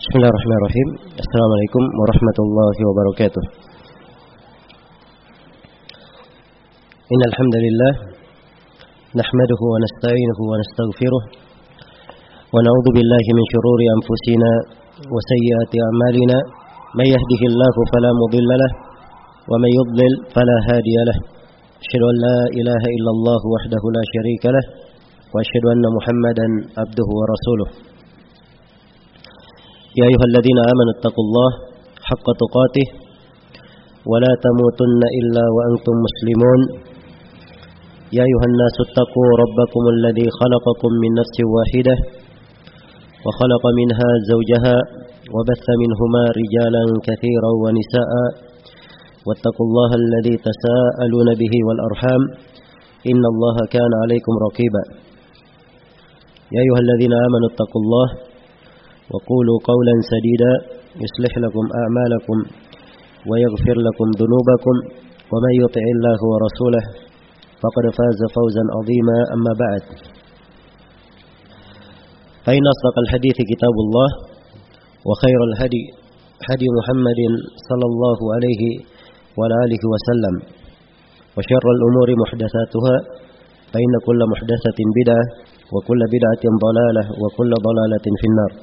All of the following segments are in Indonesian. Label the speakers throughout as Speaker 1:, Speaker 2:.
Speaker 1: Bismillahirrahmanirrahim. Assalamualaikum warahmatullahi wabarakatuh. Innal hamdalillah nahmaduhu wa nasta'inuhu wa nastaghfiruh wa na'udzu billahi min shururi anfusina wa sayyiati a'malina may yahdihillahu fala mudilla lahu wa may yudlil fala hadiya lahu. Asyhadu an la ilaha illallah wahdahu la syarika lahu wa asyhadu anna Muhammadan abduhu wa rasuluh. يا أيها الذين آمنوا اتقوا الله حق تقاته ولا تموتن إلا وأنتم مسلمون يا أيها الناس اتقوا ربكم الذي خلقكم من نفس واحدة وخلق منها زوجها وبث منهما رجالا كثيرا ونساء واتقوا الله الذي تساءلون به والأرحام إن الله كان عليكم رقيبا يا أيها الذين آمنوا اتقوا الله وقولوا قولا سديدا يصلح لكم أعمالكم ويغفر لكم ذنوبكم ومن يطع الله ورسوله فقد فاز فوزا عظيما أما بعد فإن أصدق الحديث كتاب الله وخير الهدي هدي محمد صلى الله عليه وعلى آله وسلم وشر الأمور محدثاتها فإن كل محدثة بدعة وكل بدعة ضلالة وكل ضلالة في النار.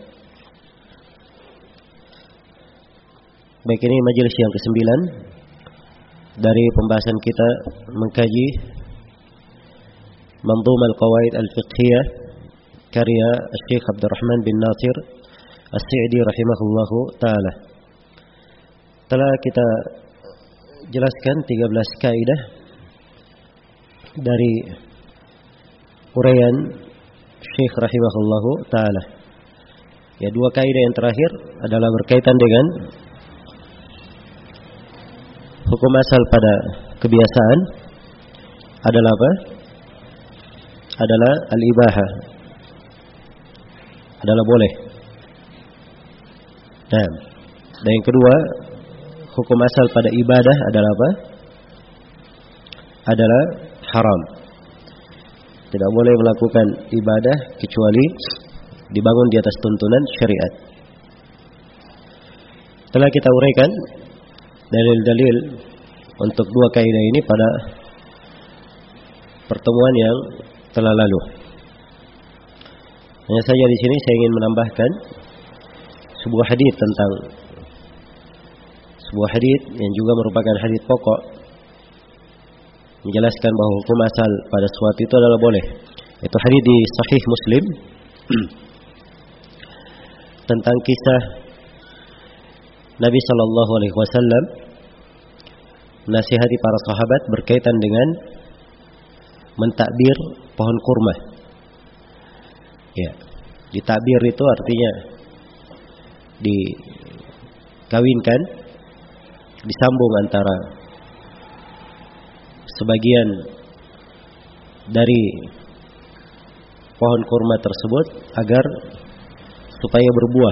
Speaker 1: Baik, ini majelis yang ke-9 dari pembahasan kita mengkaji Manzum al-Qawaid al-Fiqhiyah karya Syekh Abdurrahman bin Nasir As-Sa'di rahimahullahu taala. Telah kita jelaskan 13 kaidah dari uraian Syekh rahimahullahu taala. Ya, 2 kaidah yang terakhir adalah berkaitan dengan hukum asal pada kebiasaan adalah apa? Adalah al-ibahah. Adalah boleh. Dan yang kedua, hukum asal pada ibadah adalah apa? Adalah haram. Tidak boleh melakukan ibadah kecuali dibangun di atas tuntunan syariat. Telah kita uraikan dalil-dalil untuk 2 kaidah ini pada pertemuan yang telah lalu. Hanya saja di sini saya ingin menambahkan sebuah hadits yang juga merupakan hadits pokok menjelaskan bahwa hukum asal pada sesuatu itu adalah boleh. Itu hadits di Sahih Muslim tentang kisah Nabi sallallahu alaihi wasallam menasihati para sahabat berkaitan dengan mentakbir pohon kurma. Ya, ditakbir itu artinya dikawinkan, disambung antara sebagian dari pohon kurma tersebut agar supaya berbuah.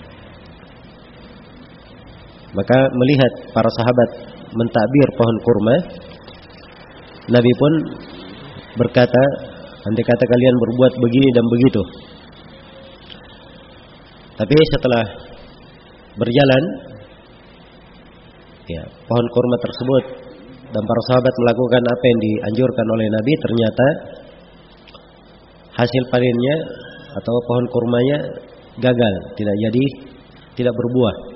Speaker 1: Maka melihat para sahabat mentakbir pohon kurma, Nabi pun berkata, andai kata kalian berbuat begini dan begitu. Tapi setelah berjalan, ya, pohon kurma tersebut dan para sahabat melakukan apa yang dianjurkan oleh Nabi, ternyata hasil panennya atau pohon kurmanya gagal, tidak berbuah.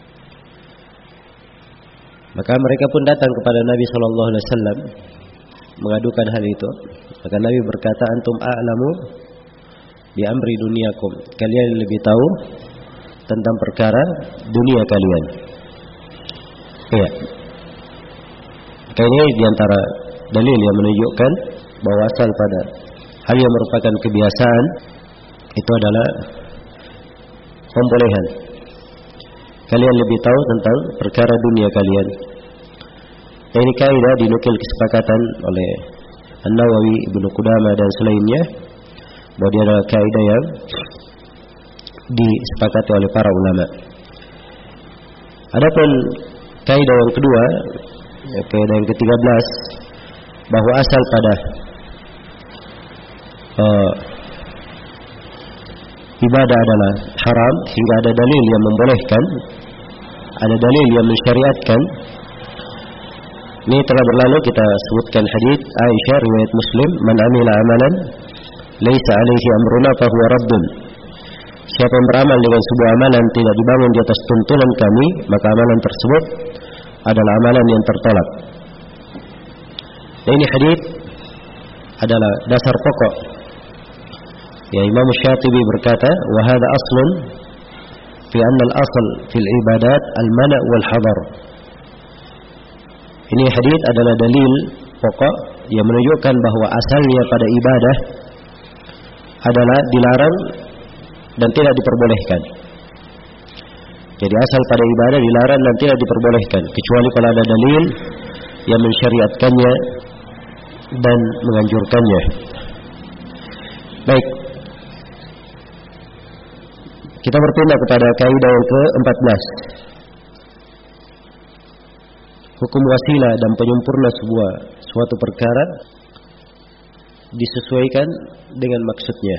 Speaker 1: Maka mereka pun datang kepada Nabi sallallahu alaihi wasallam mengadukan hal itu. Maka Nabi berkata, antum a'lamu bi amri dunyakum. Kalian lebih tahu tentang perkara dunia kalian. Iya. Maka ini diantara dalil yang menunjukkan bahwa asal pada hal yang merupakan kebiasaan itu adalah pembolehan. Kalian lebih tahu tentang perkara dunia kalian. Ini kaidah dinukil kesepakatan oleh An-Nawawi, Ibnu Qudamah dan selainnya, bahwa dia adalah kaidah yang disepakati oleh para ulama. Adapun kaidah yang kedua, kaidah yang ke-13, bahwa asal pada ibadah adalah haram hingga ada dalil yang membolehkan, ada dalil yang mensyariatkan. Ini telah berlalu kita sebutkan hadis Aisyah riwayat Muslim, "Man amila amalan laisa alaihi amruna fahuwa raddun." Siapa yang beramal dengan sebuah amalan tidak dibangun di atas tuntunan kami, maka amalan tersebut adalah amalan yang tertolak. Dan ini hadis adalah dasar pokok. Ya, Imam Syatibi berkata, "Wa hadha aslun fi anna al-asl fil ibadat al-mana' wal hadar." Ini hadis adalah dalil pokok yang menunjukkan bahwa asalnya pada ibadah adalah dilarang dan tidak diperbolehkan. Jadi asal pada ibadah dilarang dan tidak diperbolehkan, kecuali kalau ada dalil yang mensyariatkannya dan menganjurkannya. Baik, kita berpindah kepada kaidah yang ke-14. Hukum wasilah dan penyempurna suatu perkara disesuaikan dengan maksudnya.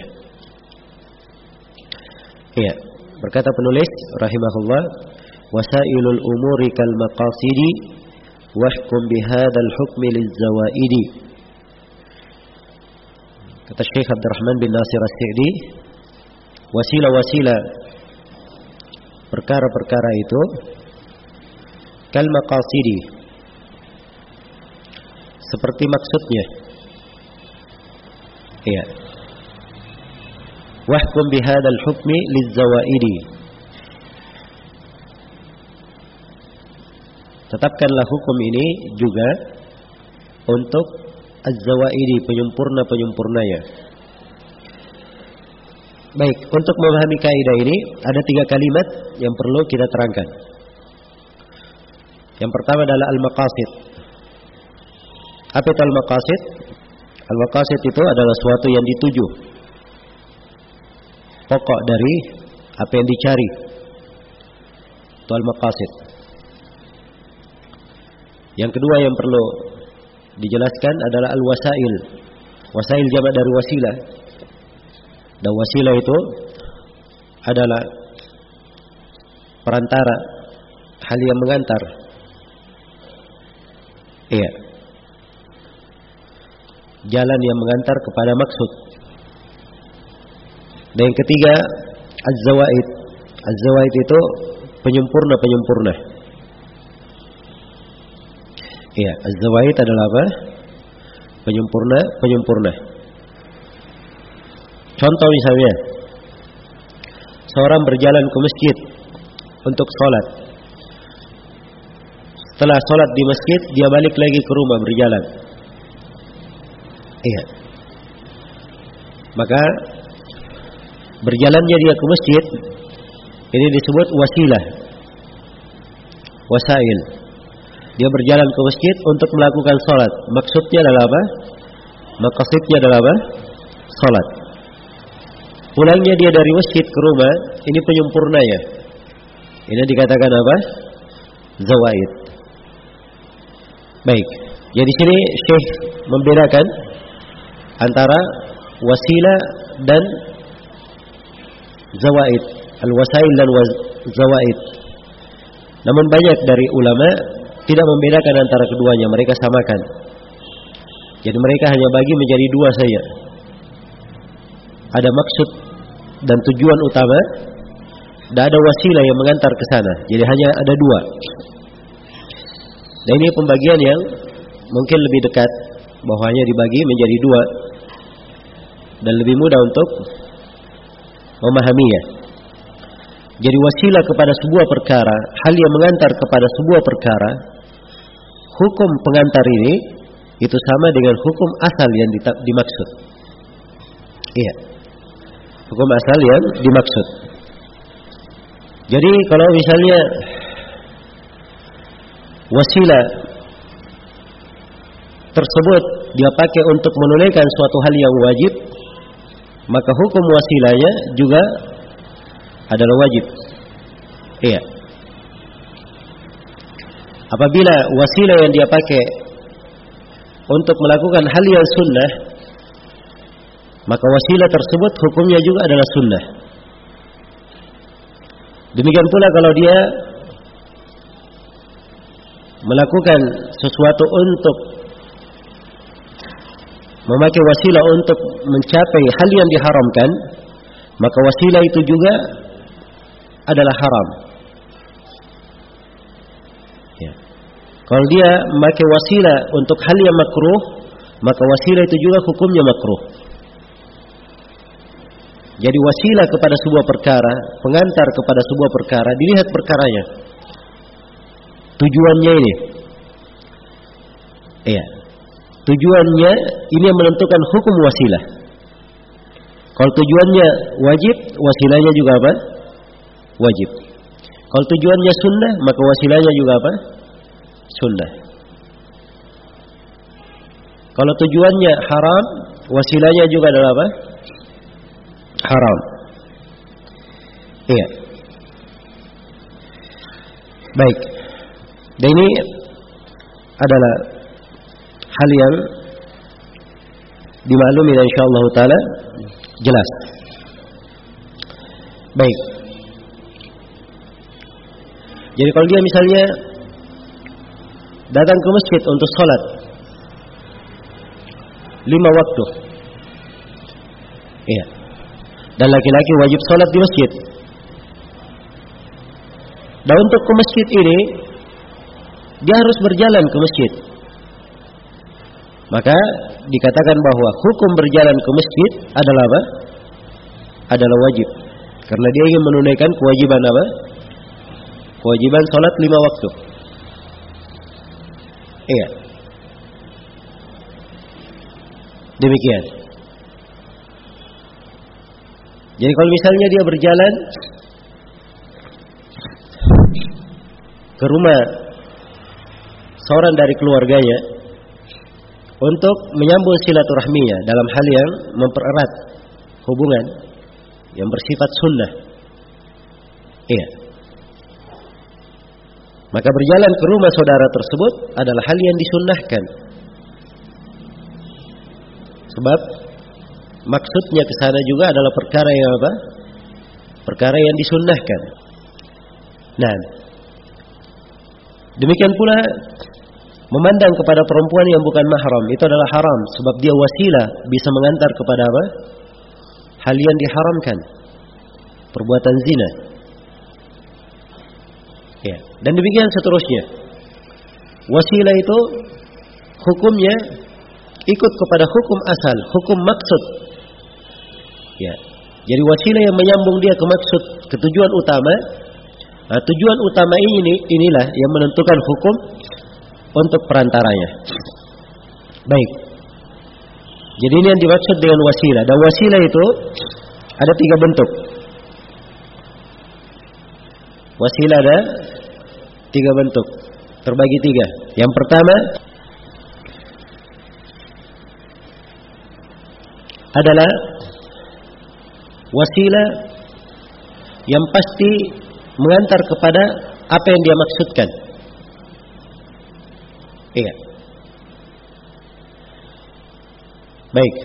Speaker 1: Iya, berkata penulis rahimahullah, "Wasailul umuri kal maqasidi wahkum bihadzal hukmi liz-zawaidi." Kata Syekh Abdurrahman bin Nasir As-Sa'di, wasilah-wasilah perkara-perkara itu kal maqasidi, seperti maksudnya. Iya. Wahkum bihadzal hukmi liz-zawaidi. Tetapkanlah hukum ini juga untuk az-zawaidi, penyempurna-penyempurnanya. Baik, untuk memahami kaidah ini ada 3 kalimat yang perlu kita terangkan. Yang pertama adalah al-maqasid. Apa itu al-maqasid? Al-maqasid itu adalah suatu yang dituju, pokok dari apa yang dicari. Itu al-maqasid. Yang kedua yang perlu dijelaskan adalah al-wasail. Wasail jamak dari wasilah. Dan wasilah itu adalah perantara, hal yang mengantar. Iya. Jalan yang mengantar kepada maksud. Dan yang ketiga, az-zawaid. Az-zawaid itu penyempurna-penyempurna. Iya, az-zawaid adalah apa? Penyempurna-penyempurna. Contoh misalnya, seorang berjalan ke masjid untuk sholat. Setelah sholat di masjid, dia balik lagi ke rumah berjalan. Iya. Maka berjalannya dia ke masjid ini disebut wasilah, wasail. Dia berjalan ke masjid untuk melakukan sholat. Maksudnya adalah apa? Maqasidnya adalah apa? Sholat. Pulangnya dia dari masjid ke rumah, ini penyempurnanya. Ini dikatakan apa? Zawaid. Baik. Jadi di sini Syekh membedakan antara wasilah dan zawaid, al-wasail dan zawaid. Namun banyak dari ulama tidak membedakan antara keduanya, mereka samakan. Jadi mereka hanya bagi menjadi 2 saja. Ada maksud dan tujuan utama, dan ada wasilah yang mengantar ke sana. Jadi hanya ada 2. Dan ini pembagian yang mungkin lebih dekat, bahwanya dibagi menjadi 2 dan lebih mudah untuk memahaminya. Jadi wasilah kepada sebuah perkara, hal yang mengantar kepada sebuah perkara, hukum pengantar ini itu sama dengan hukum asal yang dimaksud. Iya, hukum asal yang dimaksud. Jadi kalau misalnya wasilah tersebut dia pakai untuk menunaikan suatu hal yang wajib, maka hukum wasilahnya juga adalah wajib. Iya. Apabila wasilah yang dia pakai untuk melakukan hal yang sunnah, maka wasilah tersebut hukumnya juga adalah sunnah. Demikian pula kalau dia melakukan sesuatu untuk memakai wasilah untuk mencapai hal yang diharamkan, maka wasilah itu juga adalah haram. Ya. Kalau dia memakai wasilah untuk hal yang makruh, maka wasilah itu juga hukumnya makruh. Jadi wasilah kepada sebuah perkara, pengantar kepada sebuah perkara, dilihat perkaranya, tujuannya ini. Iya. Tujuannya ini yang menentukan hukum wasilah. Kalau tujuannya wajib, wasilahnya juga apa? Wajib. Kalau tujuannya sunnah, maka wasilahnya juga apa? Sunnah. Kalau tujuannya haram, wasilahnya juga adalah apa? Haram. Iya. Baik. Dan ini adalah hal yang dimaklumi dan insyaallah taala jelas. Baik. Jadi kalau dia misalnya datang ke masjid untuk sholat 5 waktu, iya, dan laki-laki wajib sholat di masjid. Dan untuk ke masjid ini dia harus berjalan ke masjid. Maka dikatakan bahwa hukum berjalan ke masjid adalah apa? Adalah wajib. Karena dia ingin menunaikan kewajiban apa? Kewajiban sholat 5 waktu. Iya. Demikian. Jadi kalau misalnya dia berjalan ke rumah seorang dari keluarganya untuk menyambung silaturahminya dalam hal yang mempererat hubungan yang bersifat sunnah, iya, maka berjalan ke rumah saudara tersebut adalah hal yang disunnahkan. Sebab maksudnya ke sana juga adalah perkara yang apa? Perkara yang disunnahkan. Nah, demikian pula memandang kepada perempuan yang bukan mahram itu adalah haram, sebab dia wasilah bisa mengantar kepada apa? Hal yang diharamkan, perbuatan zina. Ya, dan demikian seterusnya. Wasilah itu hukumnya ikut kepada hukum asal, hukum maksud. Ya, jadi wasilah yang menyambung dia ke maksud, ke tujuan utama. Nah, tujuan utama inilah yang menentukan hukum untuk perantaranya. Baik. Jadi ini yang dimaksud dengan wasilah. Dan wasilah itu ada 3 bentuk. Wasilah ada 3 bentuk, terbagi 3. Yang pertama adalah wasilah yang pasti mengantar kepada apa yang dia maksudkan. Iya. Baik.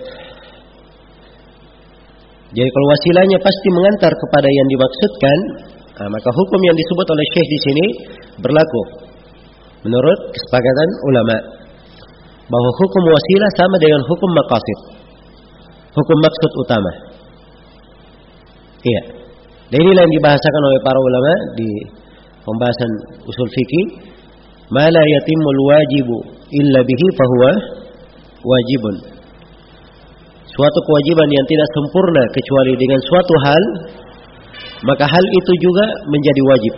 Speaker 1: Jadi kalau wasilahnya pasti mengantar kepada yang dimaksudkan, maka hukum yang disebut oleh Syekh di sini berlaku menurut kesepakatan ulama bahwa hukum wasilah sama dengan hukum maqasid, hukum maksud utama. Iya. Dan inilah yang dibahasakan oleh para ulama di pembahasan usul fikih. Ma la yatimul wajibu illa bihi fahuwa wajibun. Suatu kewajiban yang tidak sempurna kecuali dengan suatu hal, maka hal itu juga menjadi wajib.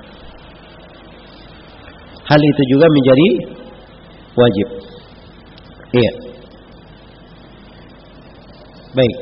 Speaker 1: Hal itu juga menjadi wajib. Iya. Baik.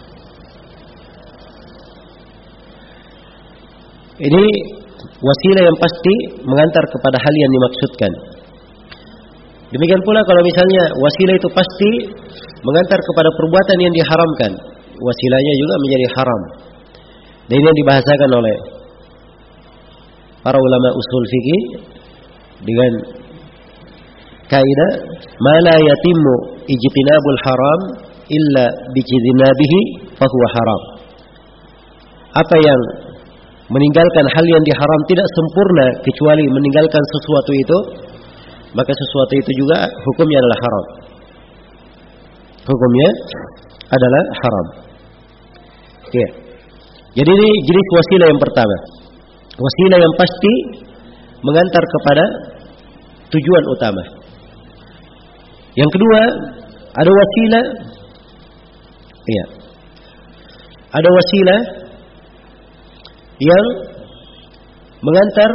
Speaker 1: Ini wasilah yang pasti mengantar kepada hal yang dimaksudkan. Demikian pula kalau misalnya wasilah itu pasti mengantar kepada perbuatan yang diharamkan, wasilahnya juga menjadi haram. Dan ini yang dibahasakan oleh para ulama usul fikih dengan kaidah ma la yatimmu ijtinabul haram illa bijtinabihi fahuwa haram. Apa yang meninggalkan hal yang diharam tidak sempurna kecuali meninggalkan sesuatu itu, maka sesuatu itu juga hukumnya adalah haram. Hukumnya adalah haram. Ya. Jadi ini jenis wasilah yang pertama. Wasilah yang pasti mengantar kepada tujuan utama. Yang kedua, ada wasilah, ya, ada wasilah yang mengantar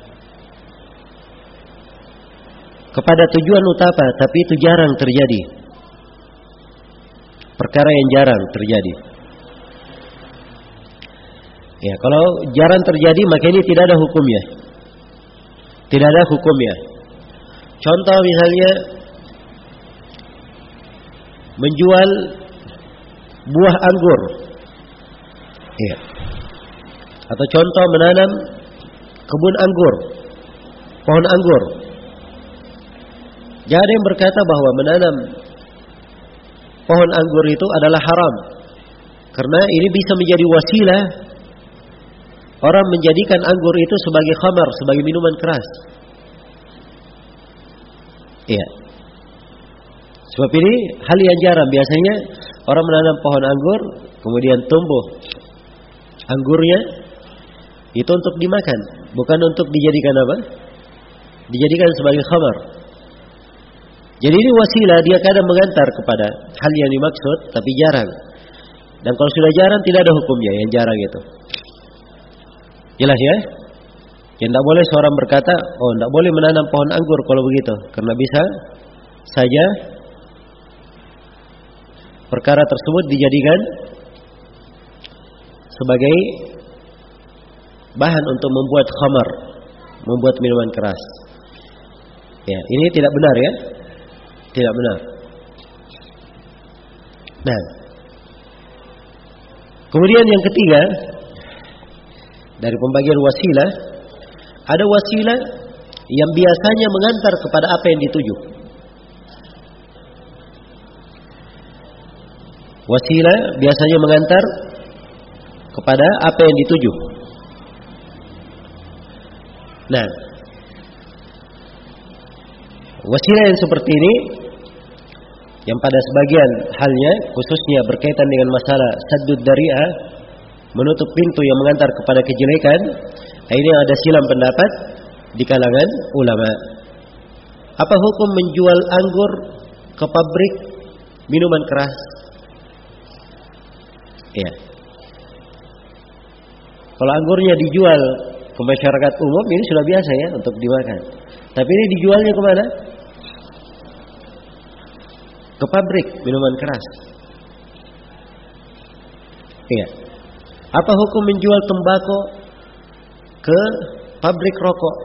Speaker 1: kepada tujuan utama, tapi itu jarang terjadi. Perkara yang jarang terjadi. Ya, kalau jarang terjadi maka ini tidak ada hukumnya. Tidak ada hukumnya. Contoh misalnya menjual buah anggur. Ya. Atau contoh menanam kebun anggur, pohon anggur. Jangan ada yang berkata bahwa menanam pohon anggur itu adalah haram, karena ini bisa menjadi wasilah orang menjadikan anggur itu sebagai khamar, sebagai minuman keras. Iya. Sebab ini hal yang jarang. Biasanya orang menanam pohon anggur, kemudian tumbuh anggurnya itu untuk dimakan, bukan untuk dijadikan apa? Dijadikan sebagai khamar. Jadi ini wasilah, dia kadang mengantar kepada hal yang dimaksud, tapi jarang. Dan kalau sudah jarang tidak ada hukumnya yang jarang itu. Jelas ya? Yang tidak boleh seorang berkata, oh tidak boleh menanam pohon anggur kalau begitu, karena bisa saja perkara tersebut dijadikan sebagai bahan untuk membuat khamar, membuat minuman keras. Ya, ini tidak benar ya? Tidak benar. Nah, kemudian yang ketiga dari pembagian wasilah, ada wasilah yang biasanya mengantar kepada apa yang dituju. Wasilah biasanya mengantar kepada apa yang dituju. Nah, wasilah yang seperti ini, yang pada sebagian halnya khususnya berkaitan dengan masalah saddud dari'ah, menutup pintu yang mengantar kepada kejelekan, ini ada silang pendapat di kalangan ulama. Apa hukum menjual anggur ke pabrik minuman keras? Ya. Kalau anggurnya dijual ke masyarakat umum ini sudah biasa ya untuk dimakan. Tapi ini dijualnya kemana? Ke pabrik minuman keras. Iya. Apa hukum menjual tembakau ke pabrik rokok?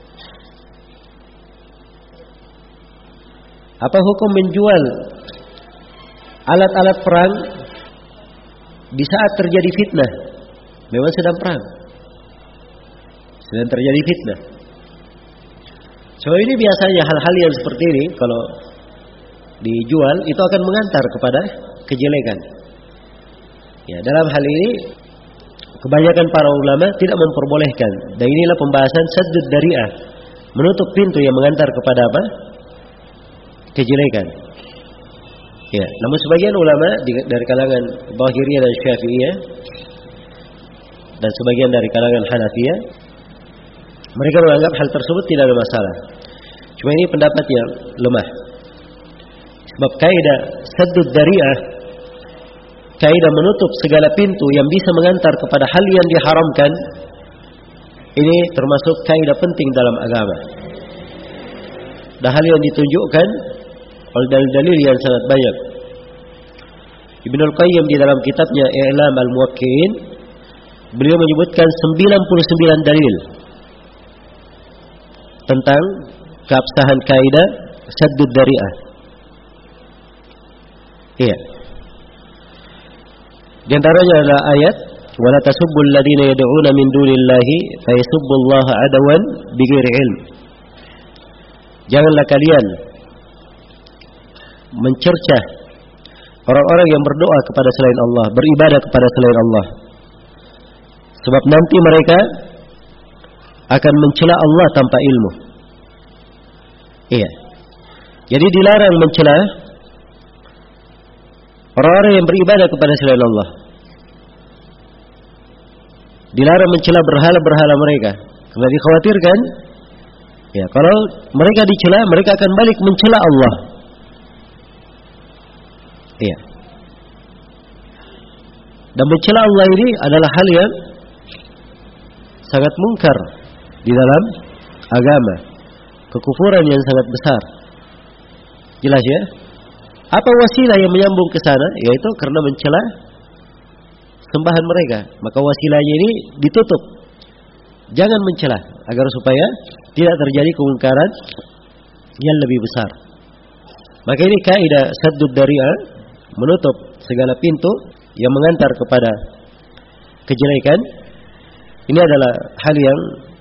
Speaker 1: Apa hukum menjual alat-alat perang di saat terjadi fitnah? Memang sedang perang, sedang terjadi fitnah. So ini biasanya hal-hal yang seperti ini kalau dijual itu akan mengantar kepada kejelekan. Ya, dalam hal ini kebanyakan para ulama tidak memperbolehkan. Dan inilah pembahasan saddud dari'ah, menutup pintu yang mengantar kepada apa? Kejelekan. Ya, namun sebagian ulama dari kalangan Zahiriyah dan Syafi'iyah dan sebagian dari kalangan Hanafiyah, mereka menganggap hal tersebut tidak ada masalah. Cuma ini pendapat yang lemah. Sebab kaidah saddud dari'ah, kaidah menutup segala pintu yang bisa mengantar kepada hal yang diharamkan, ini termasuk kaidah penting dalam agama. Dan hal yang ditunjukkan oleh dalil-dalil yang sangat banyak. Ibnul Qayyim di dalam kitabnya I'lam al-Muwaqqi'in, beliau menyebutkan 99 dalil tentang keabsahan kaidah saddud dari'ah. Iya. Di antaranya adalah ayat wala tasubbul ladzina yad'una min dunillahi fayasubbullaha adawan bighairi ilm. Janganlah kalian mencercah orang-orang yang berdoa kepada selain Allah, beribadah kepada selain Allah. Sebab nanti mereka akan mencela Allah tanpa ilmu. Iya. Jadi dilarang mencela orang-orang yang beribadah kepada selain Allah. Dilarang mencela berhala-berhala mereka. Karena dikhawatirkan, ya, kalau mereka dicela, mereka akan balik mencela Allah. Iya. Dan mencela Allah ini adalah hal yang sangat mungkar di dalam agama, kekufuran yang sangat besar. Jelas ya? Apa wasilah yang menyambung ke sana? Yaitu karena mencela sembahan mereka. Maka wasilahnya ini ditutup. Jangan mencela agar supaya tidak terjadi kemungkaran yang lebih besar. Maka ini kaidah saddud dari'ah, menutup segala pintu yang mengantar kepada kejelekan. Ini adalah hal yang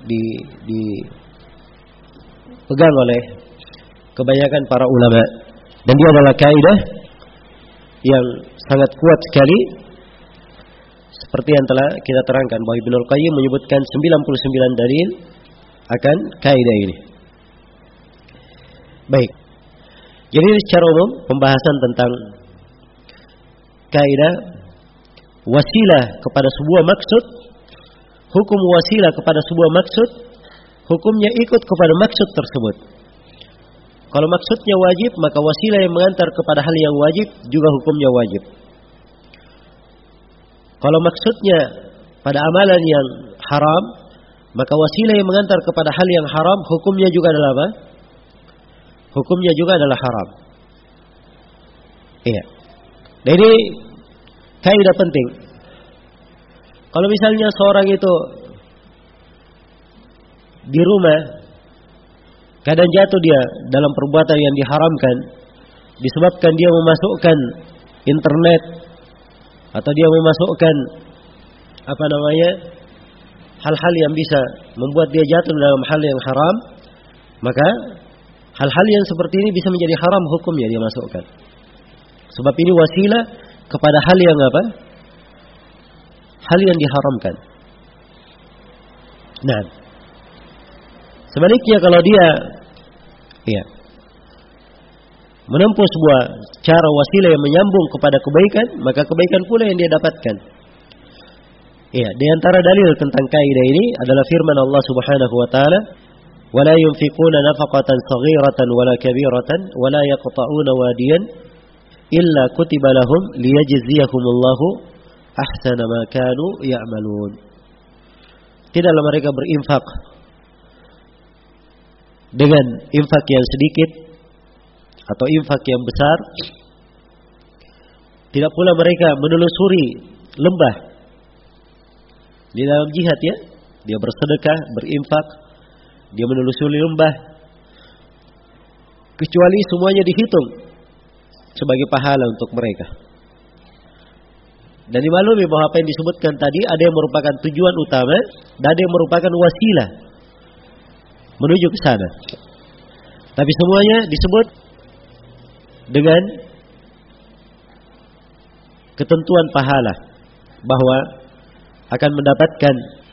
Speaker 1: dipegang oleh kebanyakan para ulama, dan dia adalah kaidah yang sangat kuat sekali, seperti yang telah kita terangkan bahwa Ibnul Qayyim menyebutkan 99 dalil akan kaidah ini. Baik. Jadi secara umum pembahasan tentang kaidah wasilah kepada sebuah maksud, hukum wasilah kepada sebuah maksud, hukumnya ikut kepada maksud tersebut. Kalau maksudnya wajib, maka wasilah yang mengantar kepada hal yang wajib juga hukumnya wajib. Kalau maksudnya pada amalan yang haram, maka wasilah yang mengantar kepada hal yang haram, hukumnya juga adalah apa? Hukumnya juga adalah haram. Iya. Nah, ini kaidah penting. Kalau misalnya seorang itu di rumah kadang jatuh dia dalam perbuatan yang diharamkan disebabkan dia memasukkan internet atau dia memasukkan hal-hal yang bisa membuat dia jatuh dalam hal yang haram, maka hal-hal yang seperti ini bisa menjadi haram hukumnya dia masukkan. Sebab ini wasilah kepada hal yang apa? Hal yang diharamkan. Nah, sebaliknya kalau dia menempuh sebuah cara wasilah yang menyambung kepada kebaikan, maka kebaikan pula yang dia dapatkan. Iya, di antara dalil tentang kaidah ini adalah firman Allah Subhanahu wa taala, "Wa la yunfiquna nafaqatan saghiratan wala kabiratan wa la yaqta'una wadiyan illa kutiba lahum liyajziyahumullahu ahsana ma kanu ya'malun." Tidaklah mereka berinfak dengan infak yang sedikit atau infak yang besar. Tidak pula mereka menelusuri lembah di dalam jihad, ya. Dia bersedekah, berinfak, dia menelusuri lembah, kecuali semuanya dihitung sebagai pahala untuk mereka. Dan dimaklumi bahwa apa yang disebutkan tadi ada yang merupakan tujuan utama dan ada yang merupakan wasilah menuju ke sana. Tapi semuanya disebut dengan ketentuan pahala, bahwa akan mendapatkan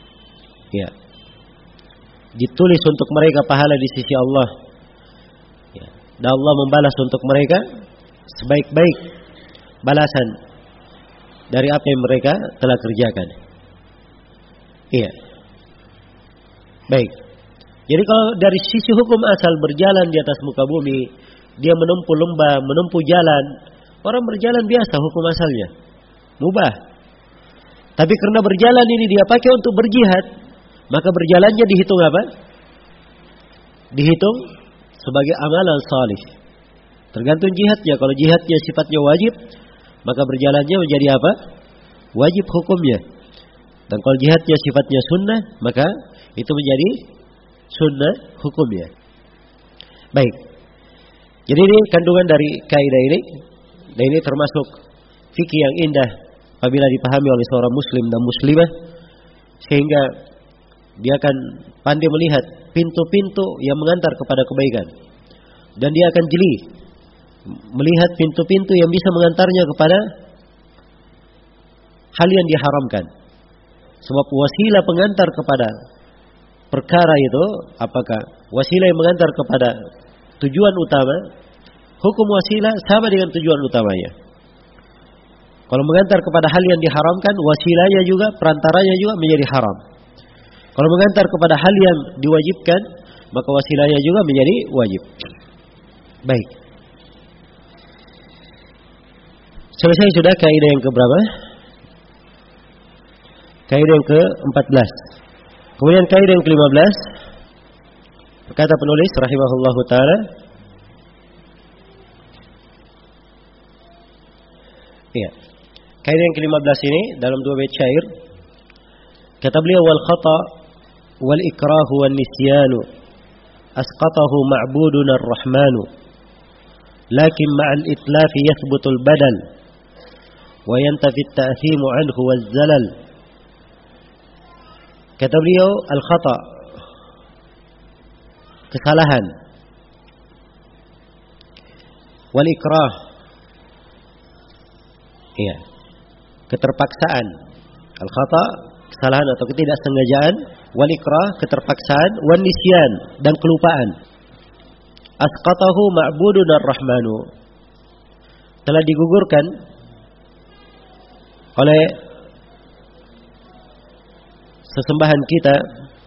Speaker 1: ditulis untuk mereka pahala di sisi Allah, dan Allah membalas untuk mereka sebaik-baik balasan dari apa yang mereka telah kerjakan. Iya. Baik. Jadi kalau dari sisi hukum asal berjalan di atas muka bumi, dia menempuh lembah, menempuh jalan, orang berjalan biasa hukum asalnya, mubah. Tapi karena berjalan ini dia pakai untuk berjihad, maka berjalannya dihitung apa? Dihitung sebagai amalan salih. Tergantung jihadnya. Kalau jihadnya sifatnya wajib, maka berjalannya menjadi apa? Wajib hukumnya. Dan kalau jihadnya sifatnya sunnah, maka itu menjadi sunnah hukumnya. Baik. Jadi ini kandungan dari kaidah ini. Dan ini termasuk fikih yang indah apabila dipahami oleh seorang muslim dan muslimah, sehingga dia akan pandai melihat pintu-pintu yang mengantar kepada kebaikan, dan dia akan jeli melihat pintu-pintu yang bisa mengantarnya kepada hal yang diharamkan. Sebab wasilah pengantar kepada perkara itu, apakah wasilah yang mengantar kepada tujuan utama, hukum wasilah sama dengan tujuan utamanya. Kalau mengantar kepada hal yang diharamkan, wasilahnya juga, perantaranya juga menjadi haram. Kalau mengantar kepada hal yang diwajibkan, maka wasilahnya juga menjadi wajib. Baik. Selesai sudah kaidah yang keberapa? Kaidah yang ke-14. Kemudian kaidah yang ke-15. Berkata penulis rahimahullahu taala, iya. Kaidah yang ke-15 ini dalam 2 bait syair, kata beliau, wal khata wal ikrahu wan nisyanu asqatahu ma'budun ar-rahmanu lakin ma'al itlafi yathbutul badal wa yantafi at-ta'thimu anhu waz-zalal. Kata beliau, al-khata, kesalahan, wal ikrah, iya, keterpaksaan. Al-khata, kesalahan atau ketidaksengajaan, wal ikrah, keterpaksaan, wan nisyan, dan kelupaan. Asqatahu ma'budun ar-rahmanu, telah digugurkan oleh sesembahan kita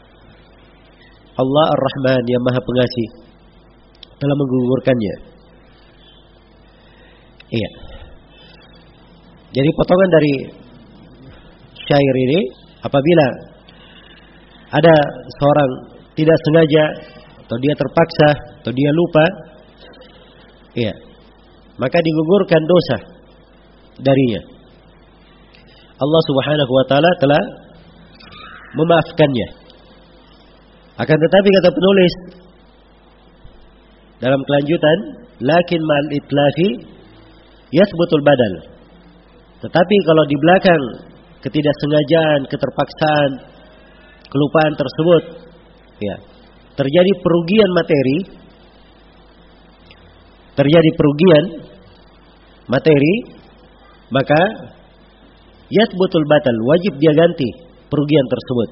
Speaker 1: Allah Ar-Rahman yang Maha Pengasih, telah menggugurkannya. Iya. Jadi potongan dari syair ini, apabila ada seorang tidak sengaja atau dia terpaksa atau dia lupa, iya, maka digugurkan dosa darinya. Allah Subhanahu wa taala telah memaafkannya. Akan tetapi kata penulis dalam kelanjutan, lakin ma'al itlafi yathbutul badal. Tetapi kalau di belakang ketidaksengajaan, keterpaksaan, kelupaan tersebut, ya, terjadi perugian materi, maka yathbutul badal, wajib dia ganti perugian tersebut.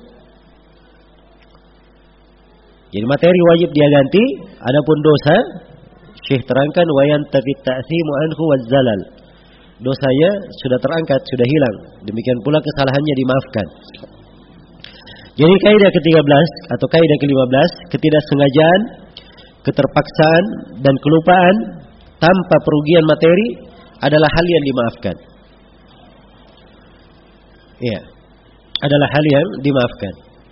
Speaker 1: Jadi materi wajib dia ganti, adapun dosa Syekh terangkan wa yantafi ta'thimu anhu waz-zalal. Dosanya sudah terangkat, sudah hilang. Demikian pula kesalahannya dimaafkan. Jadi kaidah ke-13 atau kaidah ke-15, ketidaksengajaan, keterpaksaan dan kelupaan tanpa perugian materi adalah hal yang dimaafkan. Iya, adalah hal yang dimaafkan.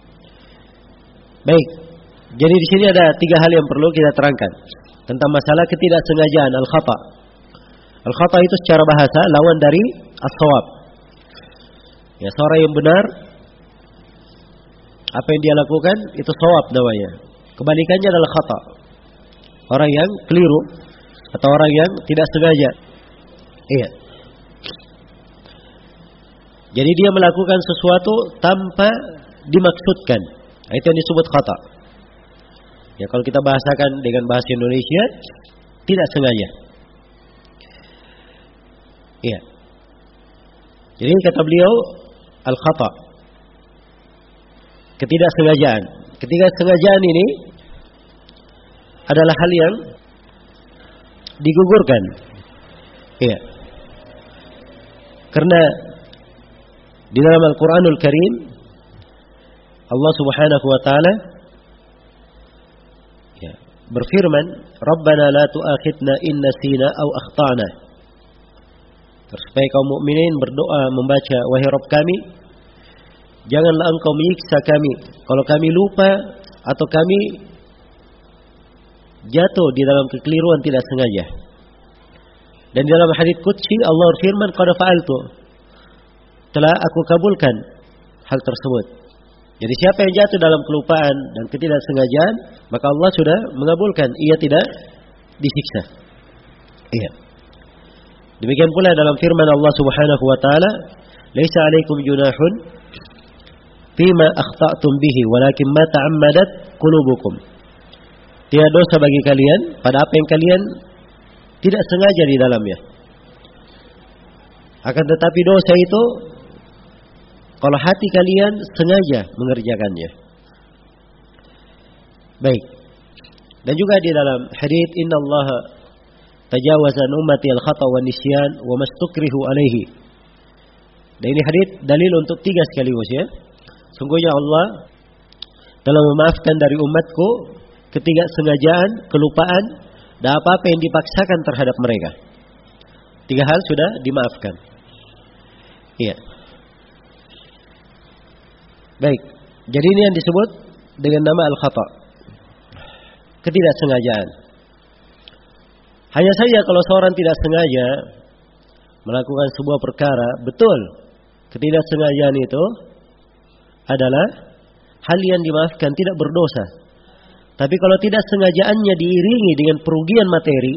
Speaker 1: Baik. Jadi di sini ada 3 hal yang perlu kita terangkan tentang masalah ketidaksengajaan, al-khata. Al-khata itu secara bahasa lawan dari as-shawab. Ya, seorang yang benar, apa yang dia lakukan itu shawab namanya. Kebalikannya adalah khata. Orang yang keliru atau orang yang tidak sengaja. Iya. Jadi dia melakukan sesuatu tanpa dimaksudkan. Itu yang disebut khata. Ya, kalau kita bahasakan dengan bahasa Indonesia, tidak sengaja. Iya. Jadi kata beliau, al-khata, ketidaksengajaan. Ketidaksengajaan ini adalah hal yang digugurkan. Iya. Karena di dalam Al-Quranul Karim, Allah Subhanahu wa taala berfirman, Rabbana la tu'akhidna in nasina aw akhtana. Terus supaya kaum mukminin berdoa membaca, wahai Rabb kami, janganlah engkau menyiksa kami kalau kami lupa atau kami jatuh di dalam kekeliruan tidak sengaja. Dan dalam hadits qudsi Allah berfirman, qad fa'altu, telah aku kabulkan hal tersebut. Jadi siapa yang jatuh dalam kelupaan dan ketidaksengajaan, maka Allah sudah mengabulkan, ia tidak disiksa. Iya. Demikian pula dalam firman Allah Subhanahu wa taala, "Laisa 'alaikum junahun fima akhta'tum bihi, walakin ma ta'ammadat qulubukum." Tiada dosa bagi kalian pada apa yang kalian tidak sengaja di dalamnya. Akan tetapi dosa itu kalau hati kalian sengaja mengerjakannya. Baik. Dan juga di dalam hadits innallaha tajawaza an ummati al-khata' wa nisyan wa mastukrihu alaihi. Dan ini hadits dalil untuk 3 sekaligus ya. Sungguhnya Allah telah memaafkan dari umatku ketidaksengajaan, kelupaan, dan apa-apa yang dipaksakan terhadap mereka. 3 hal sudah dimaafkan. Iya. Baik. Jadi ini yang disebut dengan nama al-khata'. Ketidaksengajaan. Hanya saja kalau seorang tidak sengaja melakukan sebuah perkara, betul, ketidaksengajaan itu adalah hal yang dimaafkan, tidak berdosa. Tapi kalau tidak sengajaannya diiringi dengan kerugian materi,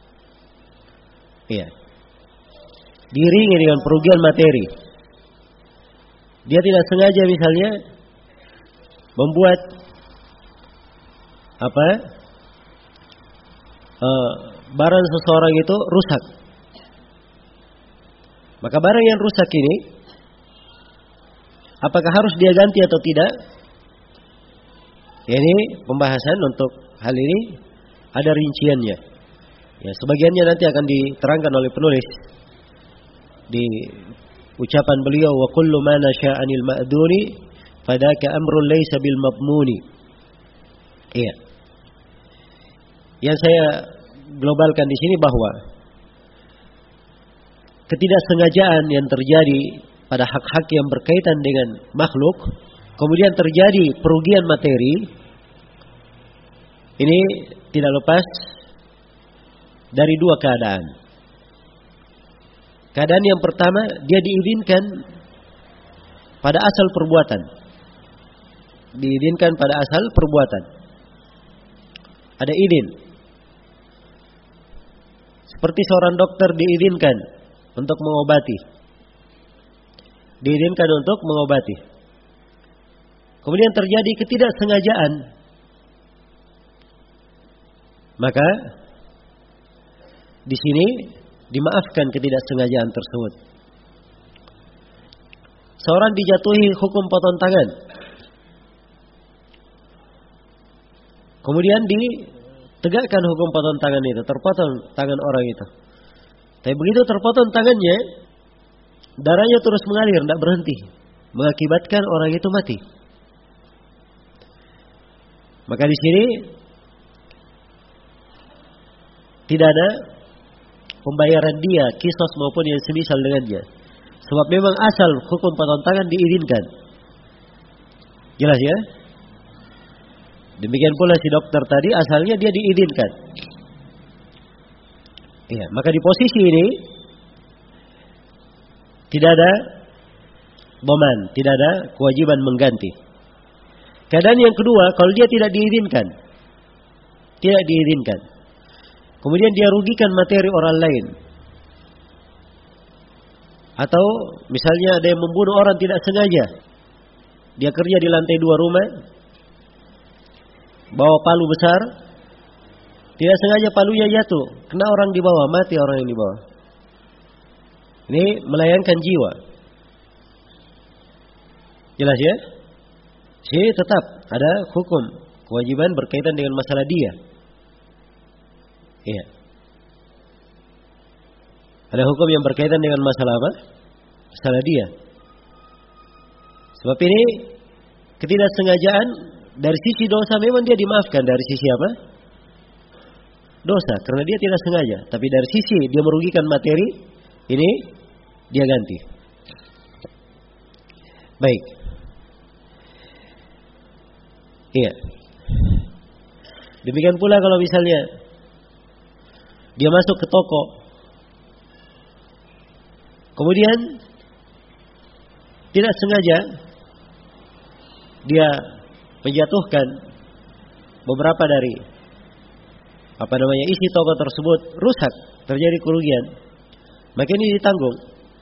Speaker 1: iya, diiringi dengan kerugian materi, dia tidak sengaja misalnya membuat barang seseorang itu rusak, maka barang yang rusak ini apakah harus dia ganti atau tidak? Ini pembahasan untuk hal ini ada rinciannya. Ya, sebagiannya nanti akan diterangkan oleh penulis di ucapan beliau, wa kullu ma nasha 'anil ma'duni fadaka amrun laysa bil mabmuni. Iya. Yang saya globalkan di sini bahwa ketidaksengajaan yang terjadi pada hak-hak yang berkaitan dengan makhluk, kemudian terjadi kerugian materi, ini tidak lepas dari 2 keadaan. Keadaan yang pertama, dia diizinkan pada asal perbuatan. Diizinkan pada asal perbuatan. Ada izin. Seperti seorang dokter diizinkan untuk mengobati. Diizinkan untuk mengobati. Kemudian terjadi ketidaksengajaan. Maka di sini dimaafkan ketidaksengajaan tersebut. Seorang dijatuhi hukum potong tangan. Kemudian ditegakkan hukum potong tangan itu, terpotong tangan orang itu. Tapi begitu terpotong tangannya, darahnya terus mengalir, tidak berhenti, mengakibatkan orang itu mati. Maka di sini tidak ada pembayaran dia, kisos maupun yang semisal dengannya. Sebab memang asal hukum potong tangan diizinkan. Jelas ya? Demikian pula si dokter tadi asalnya dia diizinkan. Iya, maka di posisi ini tidak ada boman, tidak ada kewajiban mengganti. Keadaan yang kedua, kalau dia tidak diizinkan, kemudian dia rugikan materi orang lain, atau misalnya ada yang membunuh orang tidak sengaja, dia kerja di lantai 2 rumah, bawa palu besar, tidak sengaja palunya jatuh, kena orang di bawah, mati orang yang di bawah. Ini melayangkan jiwa. Jelas ya? Sini tetap ada hukum kewajiban berkaitan dengan masalah dia. Iya. Ada hukum yang berkaitan dengan masalah apa? Masalah dia. Sebab ini ketidaksengajaan dari sisi dosa memang dia dimaafkan. Dari sisi apa? Dosa, karena dia tidak sengaja. Tapi dari sisi dia merugikan materi, ini dia ganti. Baik. Iya. Demikian pula kalau misalnya dia masuk ke toko, kemudian tidak sengaja dia menjatuhkan beberapa dari isi toko tersebut, rusak, terjadi kerugian, maka ini ditanggung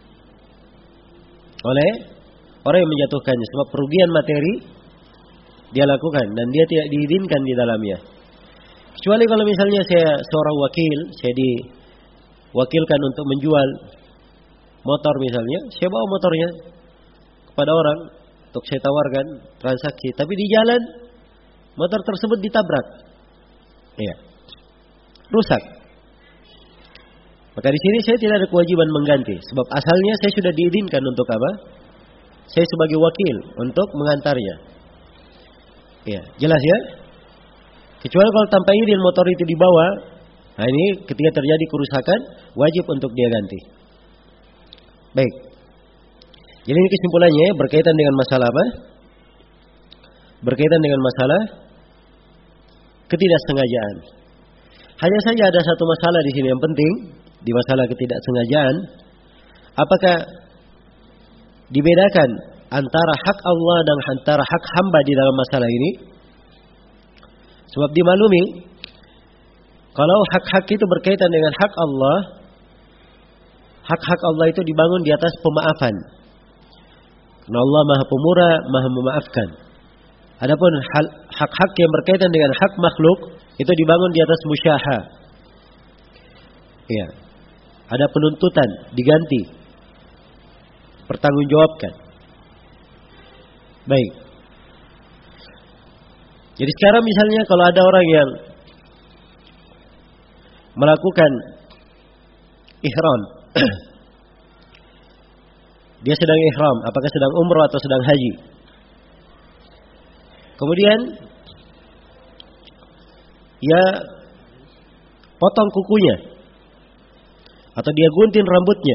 Speaker 1: oleh orang yang menjatuhkannya, sebab kerugian materi dia lakukan dan dia tidak diizinkan di dalamnya. Kecuali kalau misalnya saya seorang wakil, saya diwakilkan untuk menjual motor misalnya, saya bawa motornya kepada orang untuk saya tawarkan transaksi, tapi di jalan motor tersebut ditabrak, iya, rusak. Maka di sini saya tidak ada kewajiban mengganti, sebab asalnya saya sudah diizinkan untuk apa? Saya sebagai wakil untuk mengantarnya. Iya, jelas ya? Kecuali kalau tanpa izin motor itu dibawa, nah ini ketika terjadi kerusakan wajib untuk dia ganti. Baik. Jadi ini kesimpulannya berkaitan dengan masalah apa? Berkaitan dengan masalah ketidaksengajaan. Hanya saja ada satu masalah di sini yang penting di masalah ketidaksengajaan. Apakah dibedakan antara hak Allah dan antara hak hamba di dalam masalah ini? Sebab dimaklumi kalau hak-hak itu berkaitan dengan hak Allah, hak-hak Allah itu dibangun di atas pemaafan. Karena Allah Maha Pemurah, Maha Memaafkan. Adapun hak-hak yang berkaitan dengan hak makhluk itu dibangun di atas musyahah. Iya. Ada penuntutan, diganti, pertanggungjawabkan. Baik. Jadi sekarang misalnya kalau ada orang yang melakukan ihram, dia sedang ihram, apakah sedang umrah atau sedang haji. Kemudian ia potong kukunya atau dia gunting rambutnya.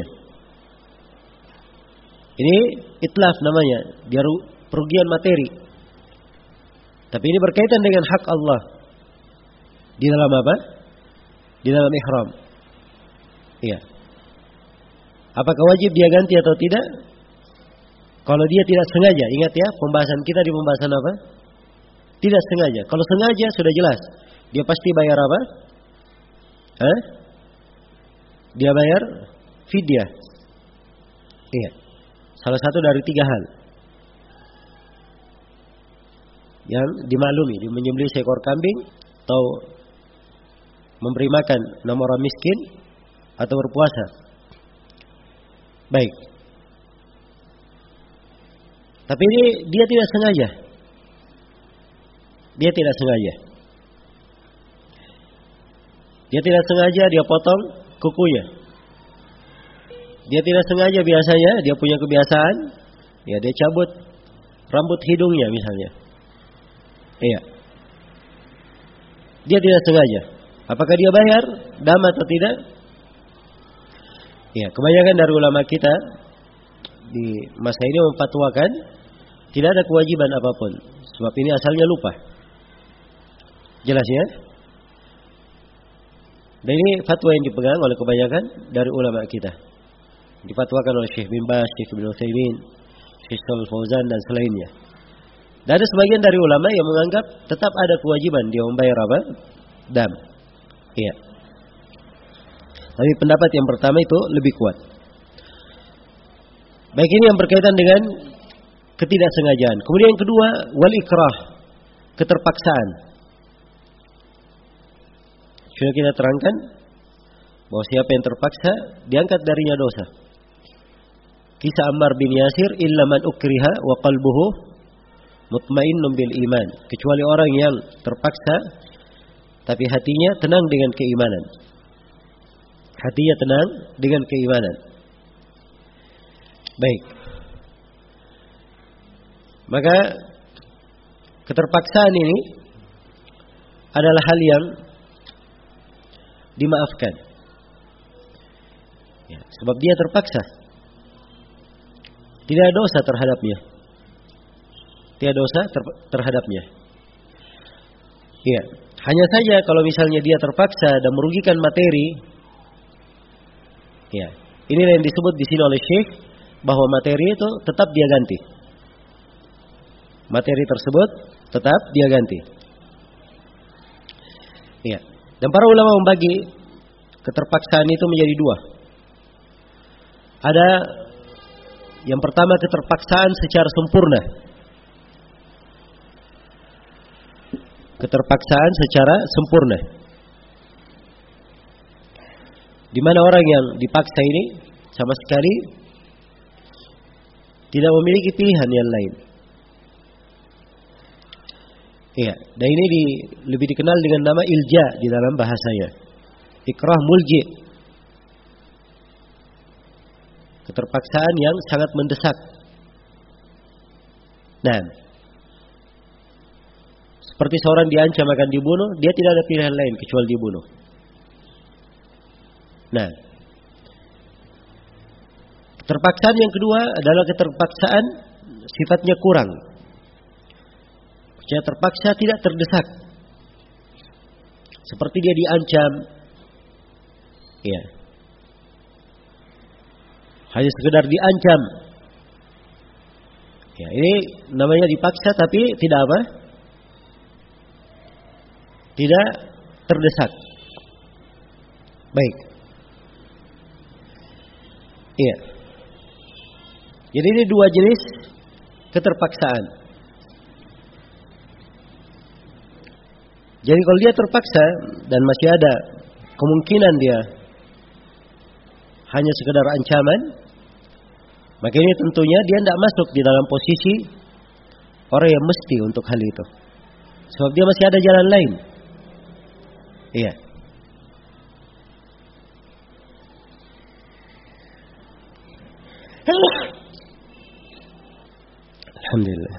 Speaker 1: Ini itlaf namanya, dia perugian materi. Tapi ini berkaitan dengan hak Allah. Di dalam apa? Di dalam ihram. Iya. Apakah wajib dia ganti atau tidak? Kalau dia tidak sengaja, ingat ya, pembahasan kita di pembahasan apa? Tidak sengaja. Kalau sengaja sudah jelas, dia pasti bayar apa? Dia bayar fidyah. Iya. Salah satu dari 3 hal yang dimaklumi, menyembelih seekor kambing atau memberi makan 6 orang miskin atau berpuasa. Baik. Tapi ini dia tidak sengaja. Dia tidak sengaja. Dia tidak sengaja dia potong kukunya. Dia tidak sengaja biasanya dia punya kebiasaan, ya dia cabut rambut hidungnya misalnya. Iya. Dia tidak sengaja. Apakah dia bayar dam atau tidak? Ya, kebanyakan dari ulama kita di masa ini memfatwakan tidak ada kewajiban apapun, sebab ini asalnya lupa. Jelas ya? Dan ini fatwa yang dipegang oleh kebanyakan dari ulama kita. Difatwakan oleh Syekh bin Baz, Syekh bin Utsaimin, Syekh Shalih Fauzan dan selainnya. Dan ada sebagian dari ulama yang menganggap tetap ada kewajiban dia membayar apa? Dam. Iya. Tapi pendapat yang pertama itu lebih kuat. Baik, ini yang berkaitan dengan ketidaksengajaan. Kemudian yang kedua, wal ikrah, keterpaksaan. Sudah kita terangkan bahwa siapa yang terpaksa diangkat darinya dosa. Kisah Ammar bin Yasir, illa man ukriha wa qalbuhu mutmainnun bil iman, kecuali orang yang terpaksa tapi hatinya tenang dengan keimanan. Hatinya tenang dengan keimanan. Baik. Maka keterpaksaan ini adalah hal yang dimaafkan. Ya, sebab dia terpaksa. Tidak ada dosa terhadapnya. Tidak ada dosa terhadapnya. Ya, hanya saja kalau misalnya dia terpaksa dan merugikan materi, ya, inilah yang disebut di sini oleh Syekh bahwa materi itu tetap dia ganti. Materi tersebut tetap dia ganti. Ya. Dan para ulama membagi keterpaksaan itu menjadi 2. Ada yang pertama keterpaksaan secara sempurna. Keterpaksaan secara sempurna. Di mana orang yang dipaksa ini sama sekali tidak memiliki pilihan yang lain. Iya, dan ini lebih dikenal dengan nama ilja di dalam bahasanya. Ikrah mulji. Keterpaksaan yang sangat mendesak. Nah, seperti seorang diancam akan dibunuh, dia tidak ada pilihan lain kecuali dibunuh. Nah, keterpaksaan yang kedua adalah keterpaksaan sifatnya kurang. Dia terpaksa tidak terdesak. Seperti dia diancam. Ya. Hanya sekedar diancam. Ya, ini namanya dipaksa tapi tidak apa? Tidak terdesak. Baik. Iya. Jadi ini dua jenis keterpaksaan. Jadi kalau dia terpaksa dan masih ada kemungkinan dia hanya sekedar ancaman, maka ini tentunya dia tidak masuk di dalam posisi orang yang mesti untuk hal itu. Sebab dia masih ada jalan lain. Iya. Alhamdulillah.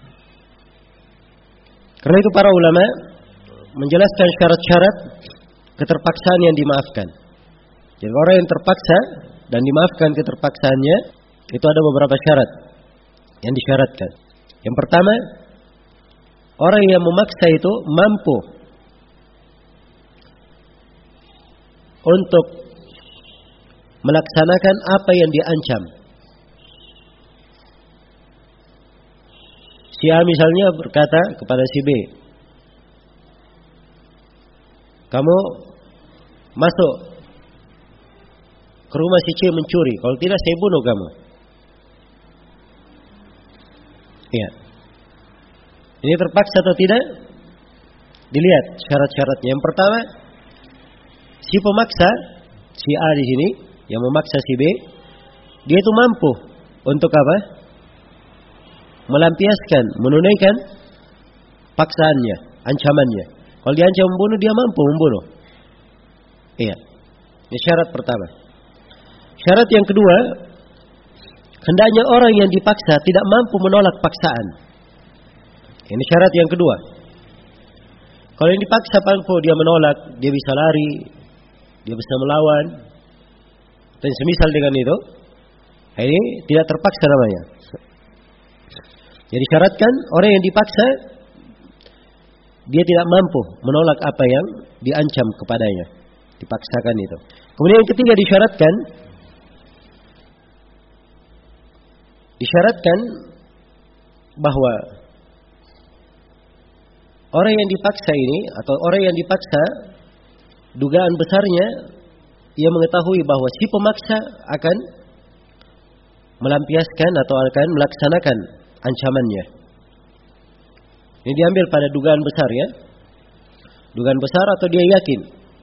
Speaker 1: Karena itu para ulama menjelaskan syarat-syarat keterpaksaan yang dimaafkan. Jadi orang yang terpaksa dan dimaafkan keterpaksaannya, itu ada beberapa syarat yang disyaratkan. Yang pertama, orang yang memaksa itu mampu untuk melaksanakan apa yang diancam. Si A misalnya berkata kepada si B, kamu masuk ke rumah si C mencuri, kalau tidak saya bunuh kamu. Iya. Ini terpaksa atau tidak? Dilihat syarat-syaratnya. Yang pertama, si pemaksa, si A di sini yang memaksa si B, dia itu mampu untuk apa? Melampiaskan, menunaikan paksaannya, ancamannya. Kalau diancam membunuh, dia mampu membunuh. Iya. Ini syarat pertama. Syarat yang kedua, hendaknya orang yang dipaksa tidak mampu menolak paksaan. Ini syarat yang kedua. Kalau yang dipaksa mampu dia menolak, dia bisa lari, dia bisa melawan, dan semisal dengan itu, ini tidak terpaksa namanya. Jadi syaratkan orang yang dipaksa dia tidak mampu menolak apa yang diancam kepadanya, dipaksakan itu. Kemudian yang ketiga disyaratkan bahwa orang yang dipaksa ini atau orang yang dipaksa, dugaan besarnya ia mengetahui bahwa si pemaksa akan melampiaskan atau akan melaksanakan ancamannya. Ini diambil pada dugaan besar ya. Dugaan besar atau dia yakin.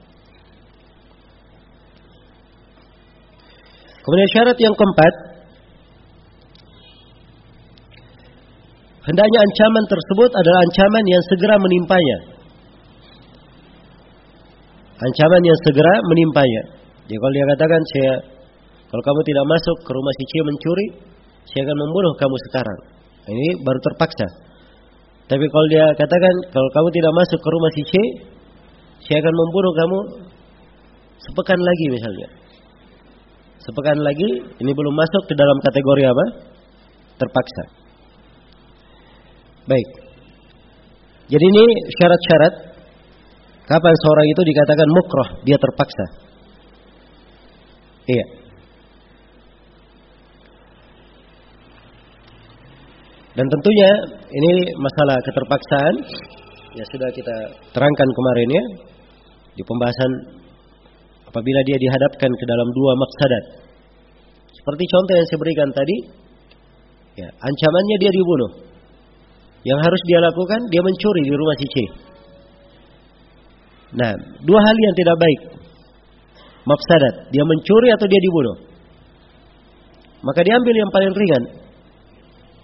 Speaker 1: Kemudian syarat yang keempat, hendaknya ancaman tersebut adalah ancaman yang segera menimpanya. Ancaman yang segera menimpanya. Jadi kalau dia katakan, kalau kamu tidak masuk ke rumah si C mencuri, saya akan membunuh kamu sekarang. Ini baru terpaksa. Tapi kalau dia katakan, kalau kamu tidak masuk ke rumah si C, saya akan membunuh kamu sepekan lagi misalnya. Sepekan lagi, ini belum masuk ke dalam kategori apa? Terpaksa. Baik. Jadi ini syarat-syarat kapan seorang itu dikatakan mukrah, dia terpaksa. Iya. Dan tentunya ini masalah keterpaksaan ya sudah kita terangkan kemarin ya di pembahasan apabila dia dihadapkan ke dalam dua maqsadat. Seperti contoh yang saya berikan tadi, ya, ancamannya dia dibunuh. Yang harus dia lakukan, dia mencuri di rumah si C. Nah, dua hal yang tidak baik. Maqsadat, dia mencuri atau dia dibunuh. Maka diambil yang paling ringan.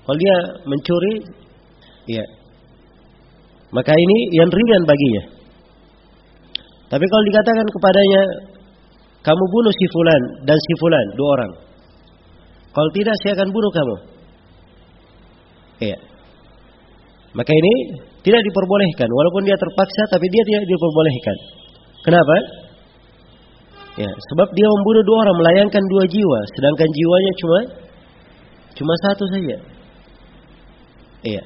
Speaker 1: Kalau dia mencuri, ya, maka ini yang ringan baginya. Tapi kalau dikatakan kepadanya, kamu bunuh si fulan dan si fulan, 2 orang. Kalau tidak, saya akan bunuh kamu. Iya. Maka ini tidak diperbolehkan. Walaupun dia terpaksa, tapi dia tidak diperbolehkan. Kenapa? Ya, sebab dia membunuh 2 orang, melayangkan 2 jiwa, sedangkan jiwanya cuma 1 saja. Iya.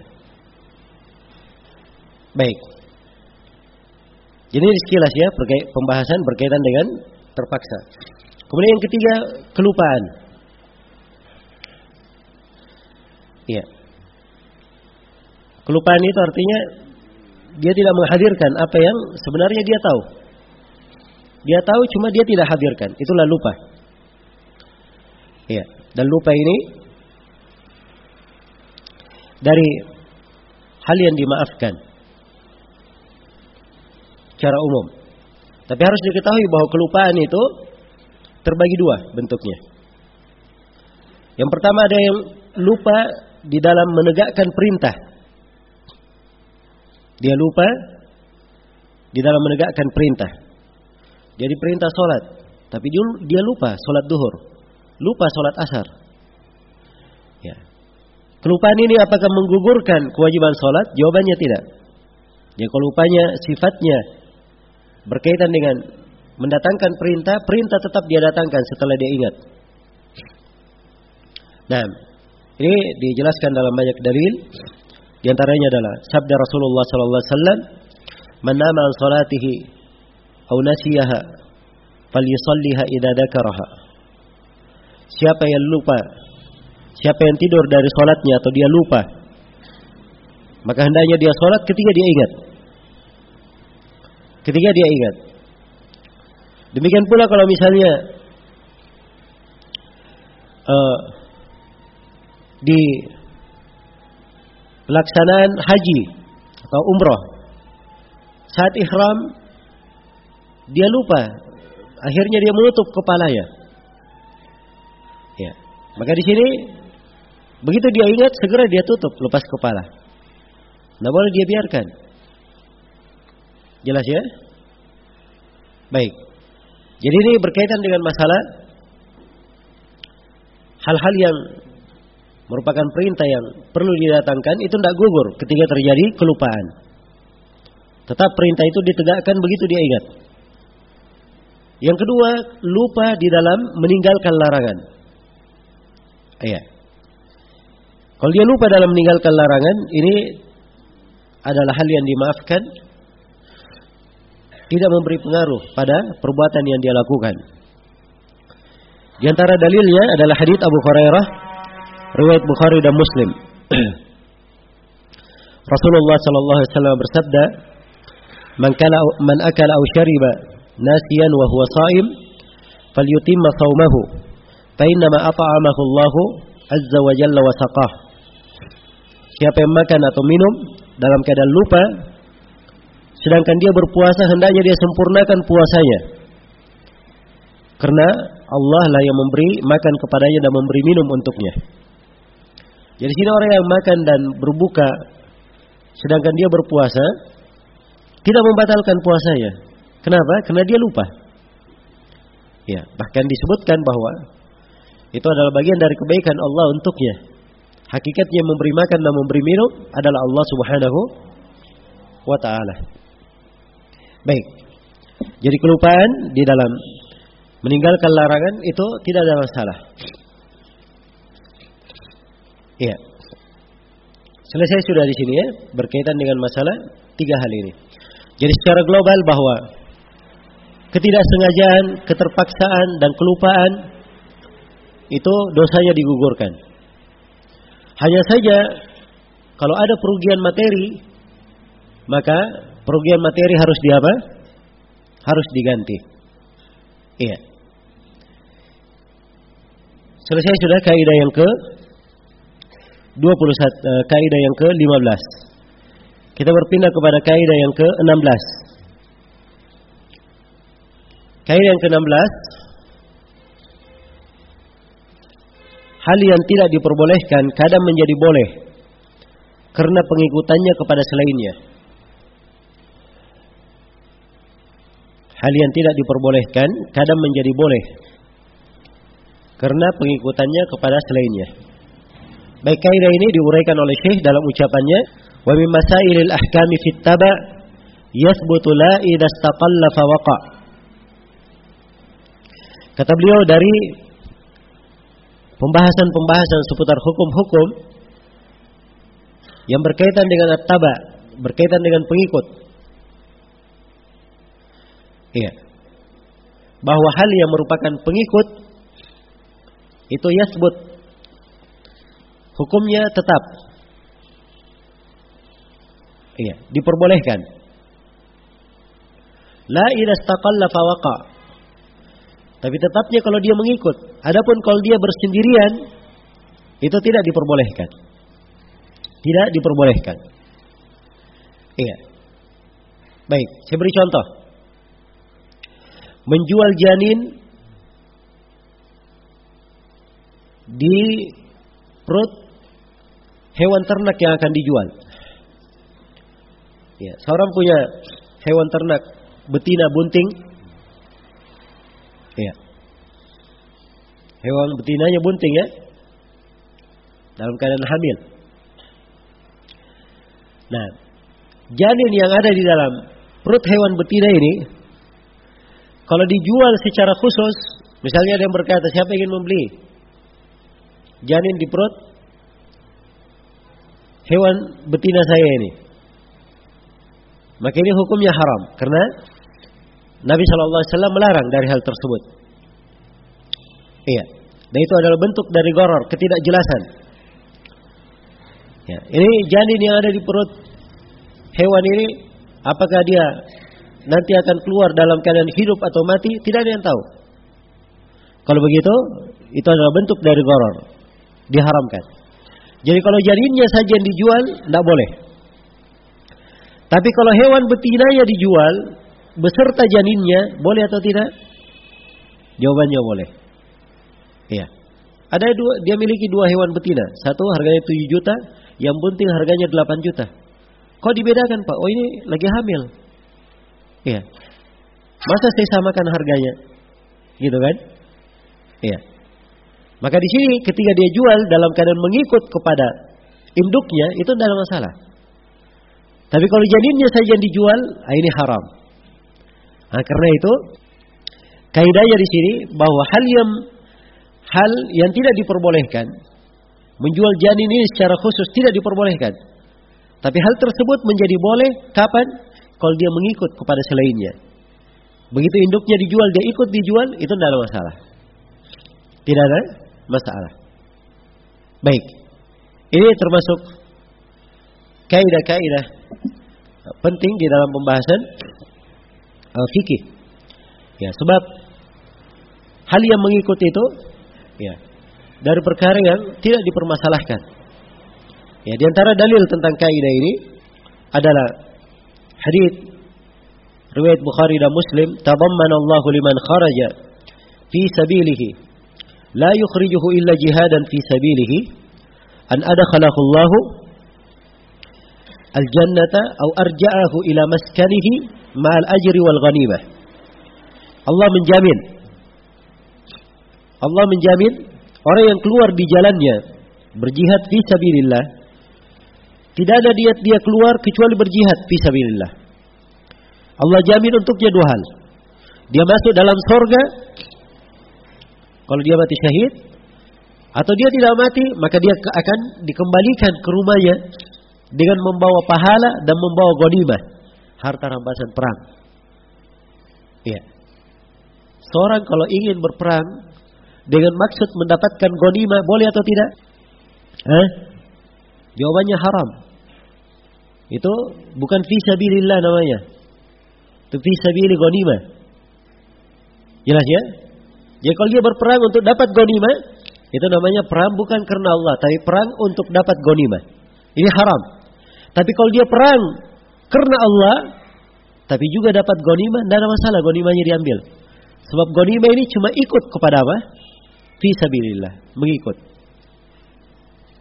Speaker 1: Baik. Jadi sekilas ya pembahasan berkaitan dengan terpaksa. Kemudian yang ketiga, kelupaan. Iya. Kelupaan itu artinya dia tidak menghadirkan apa yang sebenarnya dia tahu. Dia tahu cuma dia tidak hadirkan. Itulah lupa. Iya. Dan lupa ini dari hal yang dimaafkan secara umum. Tapi harus diketahui bahwa kelupaan itu terbagi 2 bentuknya. Yang pertama ada yang lupa di dalam menegakkan perintah. Dia lupa di dalam menegakkan perintah. Jadi perintah sholat, tapi dia lupa sholat duhur, lupa sholat asar. Ya. Kelupaan ini apakah menggugurkan kewajiban sholat? Jawabannya tidak. Ya, kalau lupanya sifatnya berkaitan dengan mendatangkan perintah, perintah tetap dia datangkan setelah dia ingat. Nah, ini dijelaskan dalam banyak dalil. Di antaranya adalah sabda Rasulullah sallallahu alaihi wasallam, "Man nama an salatihi aw nasiyaha falyusalliha idza dzakaraha." Siapa yang lupa, siapa yang tidur dari salatnya atau dia lupa, maka hendaknya dia salat ketika dia ingat. Ketika dia ingat. Demikian pula kalau misalnya di pelaksanaan haji atau umrah, saat ihram dia lupa, akhirnya dia menutup kepalanya. Ya, maka di sini begitu dia ingat segera dia tutup, lepas kepala. Tidak boleh dia biarkan. Jelas ya? Baik. Jadi ini berkaitan dengan masalah hal-hal yang merupakan perintah yang perlu didatangkan, itu tidak gugur ketika terjadi kelupaan. Tetap perintah itu ditegakkan begitu dia ingat. Yang kedua, lupa di dalam meninggalkan larangan. Iya. Kalau dia lupa dalam meninggalkan larangan, ini adalah hal yang dimaafkan, tidak memberi pengaruh pada perbuatan yang dia lakukan. Di antara dalilnya adalah hadits Abu Hurairah, riwayat Bukhari dan Muslim. Rasulullah sallallahu alaihi wasallam bersabda, "Man akala aw shariba nasiyan wa huwa sha'im, falyutimma shaumahu, fa inna ma at'amahu Allahu azza wa jalla wa saqah." Siapa yang makan atau minum dalam keadaan lupa, sedangkan dia berpuasa, hendaknya dia sempurnakan puasanya. Karena Allah lah yang memberi makan kepadanya dan memberi minum untuknya. Jadi sini orang yang makan dan berbuka sedangkan dia berpuasa tidak membatalkan puasanya. Kenapa? Karena dia lupa. Ya, bahkan disebutkan bahwa itu adalah bagian dari kebaikan Allah untuknya. Hakikatnya memberi makan dan memberi minum adalah Allah Subhanahu wa taala. Baik. Jadi kelupaan di dalam meninggalkan larangan itu tidak ada masalah. Iya. Selesai sudah di sini ya, berkaitan dengan masalah 3 hal ini. Jadi secara global bahwa ketidaksengajaan, keterpaksaan dan kelupaan itu dosanya digugurkan. Hanya saja kalau ada kerugian materi, maka kerugian materi harus diapa? Harus diganti. Iya. Selesai sudah kaidah yang ke-21, kaidah yang ke-15. Kita berpindah kepada kaidah yang ke-16. Kaidah yang ke-16, hal yang tidak diperbolehkan kadang menjadi boleh karena pengikutannya kepada selainnya. Hal yang tidak diperbolehkan kadang menjadi boleh karena pengikutannya kepada selainnya. Baik, kaidah ini diuraikan oleh Syekh dalam ucapannya, wa min masailil ahkami fit taba' yathbutu la idza istaqalla fa waqa. Kata beliau, dari pembahasan-pembahasan seputar hukum-hukum yang berkaitan dengan at-taba', berkaitan dengan pengikut. Iya. Bahwa hal yang merupakan pengikut itu yasbut, hukumnya tetap. Iya, diperbolehkan. La idza istaqalla fa waqa. Tapi tetapnya kalau dia mengikut. Adapun kalau dia bersendirian, itu tidak diperbolehkan. Tidak diperbolehkan. Iya. Baik, saya beri contoh. Menjual janin di perut hewan ternak yang akan dijual. Ya, seorang punya hewan ternak betina bunting. Ya. Hewan betinanya bunting ya. Dalam keadaan hamil. Nah, janin yang ada di dalam perut hewan betina ini, kalau dijual secara khusus, misalnya ada yang berkata, siapa ingin membeli janin di perut hewan betina saya ini, maka ini hukumnya haram, karena Nabi SAW melarang dari hal tersebut. Iya, dan itu adalah bentuk dari gharar, ketidakjelasan. Ya, ini janin yang ada di perut hewan ini, apakah dia nanti akan keluar dalam keadaan hidup atau mati, tidak ada yang tahu. Kalau begitu, itu adalah bentuk dari gharar, diharamkan. Jadi kalau janinnya saja yang dijual, tidak boleh. Tapi kalau hewan betinanya dijual beserta janinnya, boleh atau tidak? Jawabannya boleh. Iya. Ada dia miliki dua hewan betina. Satu harganya 7 juta, yang bunting harganya 8 juta. Kok dibedakan, Pak? Oh, ini lagi hamil. Iya. Masa saya samakan harganya? Gitu kan? Iya. Maka di sini ketika dia jual dalam keadaan mengikut kepada induknya, itu tidak ada masalah. Tapi kalau janinnya saja yang dijual, ini haram. Nah, karena itu kaidahnya di sini bahwa hal yang tidak diperbolehkan, menjual janin ini secara khusus tidak diperbolehkan. Tapi hal tersebut menjadi boleh kapan? Kalau dia mengikut kepada selainnya. Begitu induknya dijual, dia ikut dijual, itu tidak ada masalah. Tidak ada masalah. Baik. Ini termasuk kaidah-kaidah penting di dalam pembahasan fikih. Ya, sebab hal yang mengikut itu ya dari perkara yang tidak dipermasalahkan. Ya, di antara dalil tentang kaidah ini adalah hadits riwayat Bukhari dan Muslim, "Tadammana Allahu liman kharaja fi sabilihi la yukhrijuhu illa jihadan fi sabilihi an adkhalahu Allahu al-jannata aw arja'ahu ila maskanihi ma'al ajri wal ghanimah." Allah menjamin orang yang keluar di jalannya berjihad fi sabilillah, tidak ada dia keluar kecuali berjihad fi sabilillah. Allah jamin untuknya dua hal. Dia masuk dalam surga kalau dia mati syahid, atau dia tidak mati, maka dia akan dikembalikan ke rumahnya dengan membawa pahala dan membawa ghanimah, harta rampasan perang. Iya. Seorang kalau ingin berperang dengan maksud mendapatkan ghanimah, boleh atau tidak? Jawabannya haram. Itu bukan fi sabilillah namanya. Itu fi sabili ghanimah. Jelas ya? Jadi kalau dia berperang untuk dapat ghanimah, itu namanya perang bukan karena Allah, tapi perang untuk dapat ghanimah. Ini haram. Tapi kalau dia perang karena Allah, tapi juga dapat ghanimah, tidak ada masalah ghanimahnya diambil. Sebab ghanimah ini cuma ikut kepada apa? Fi sabilillah, mengikut.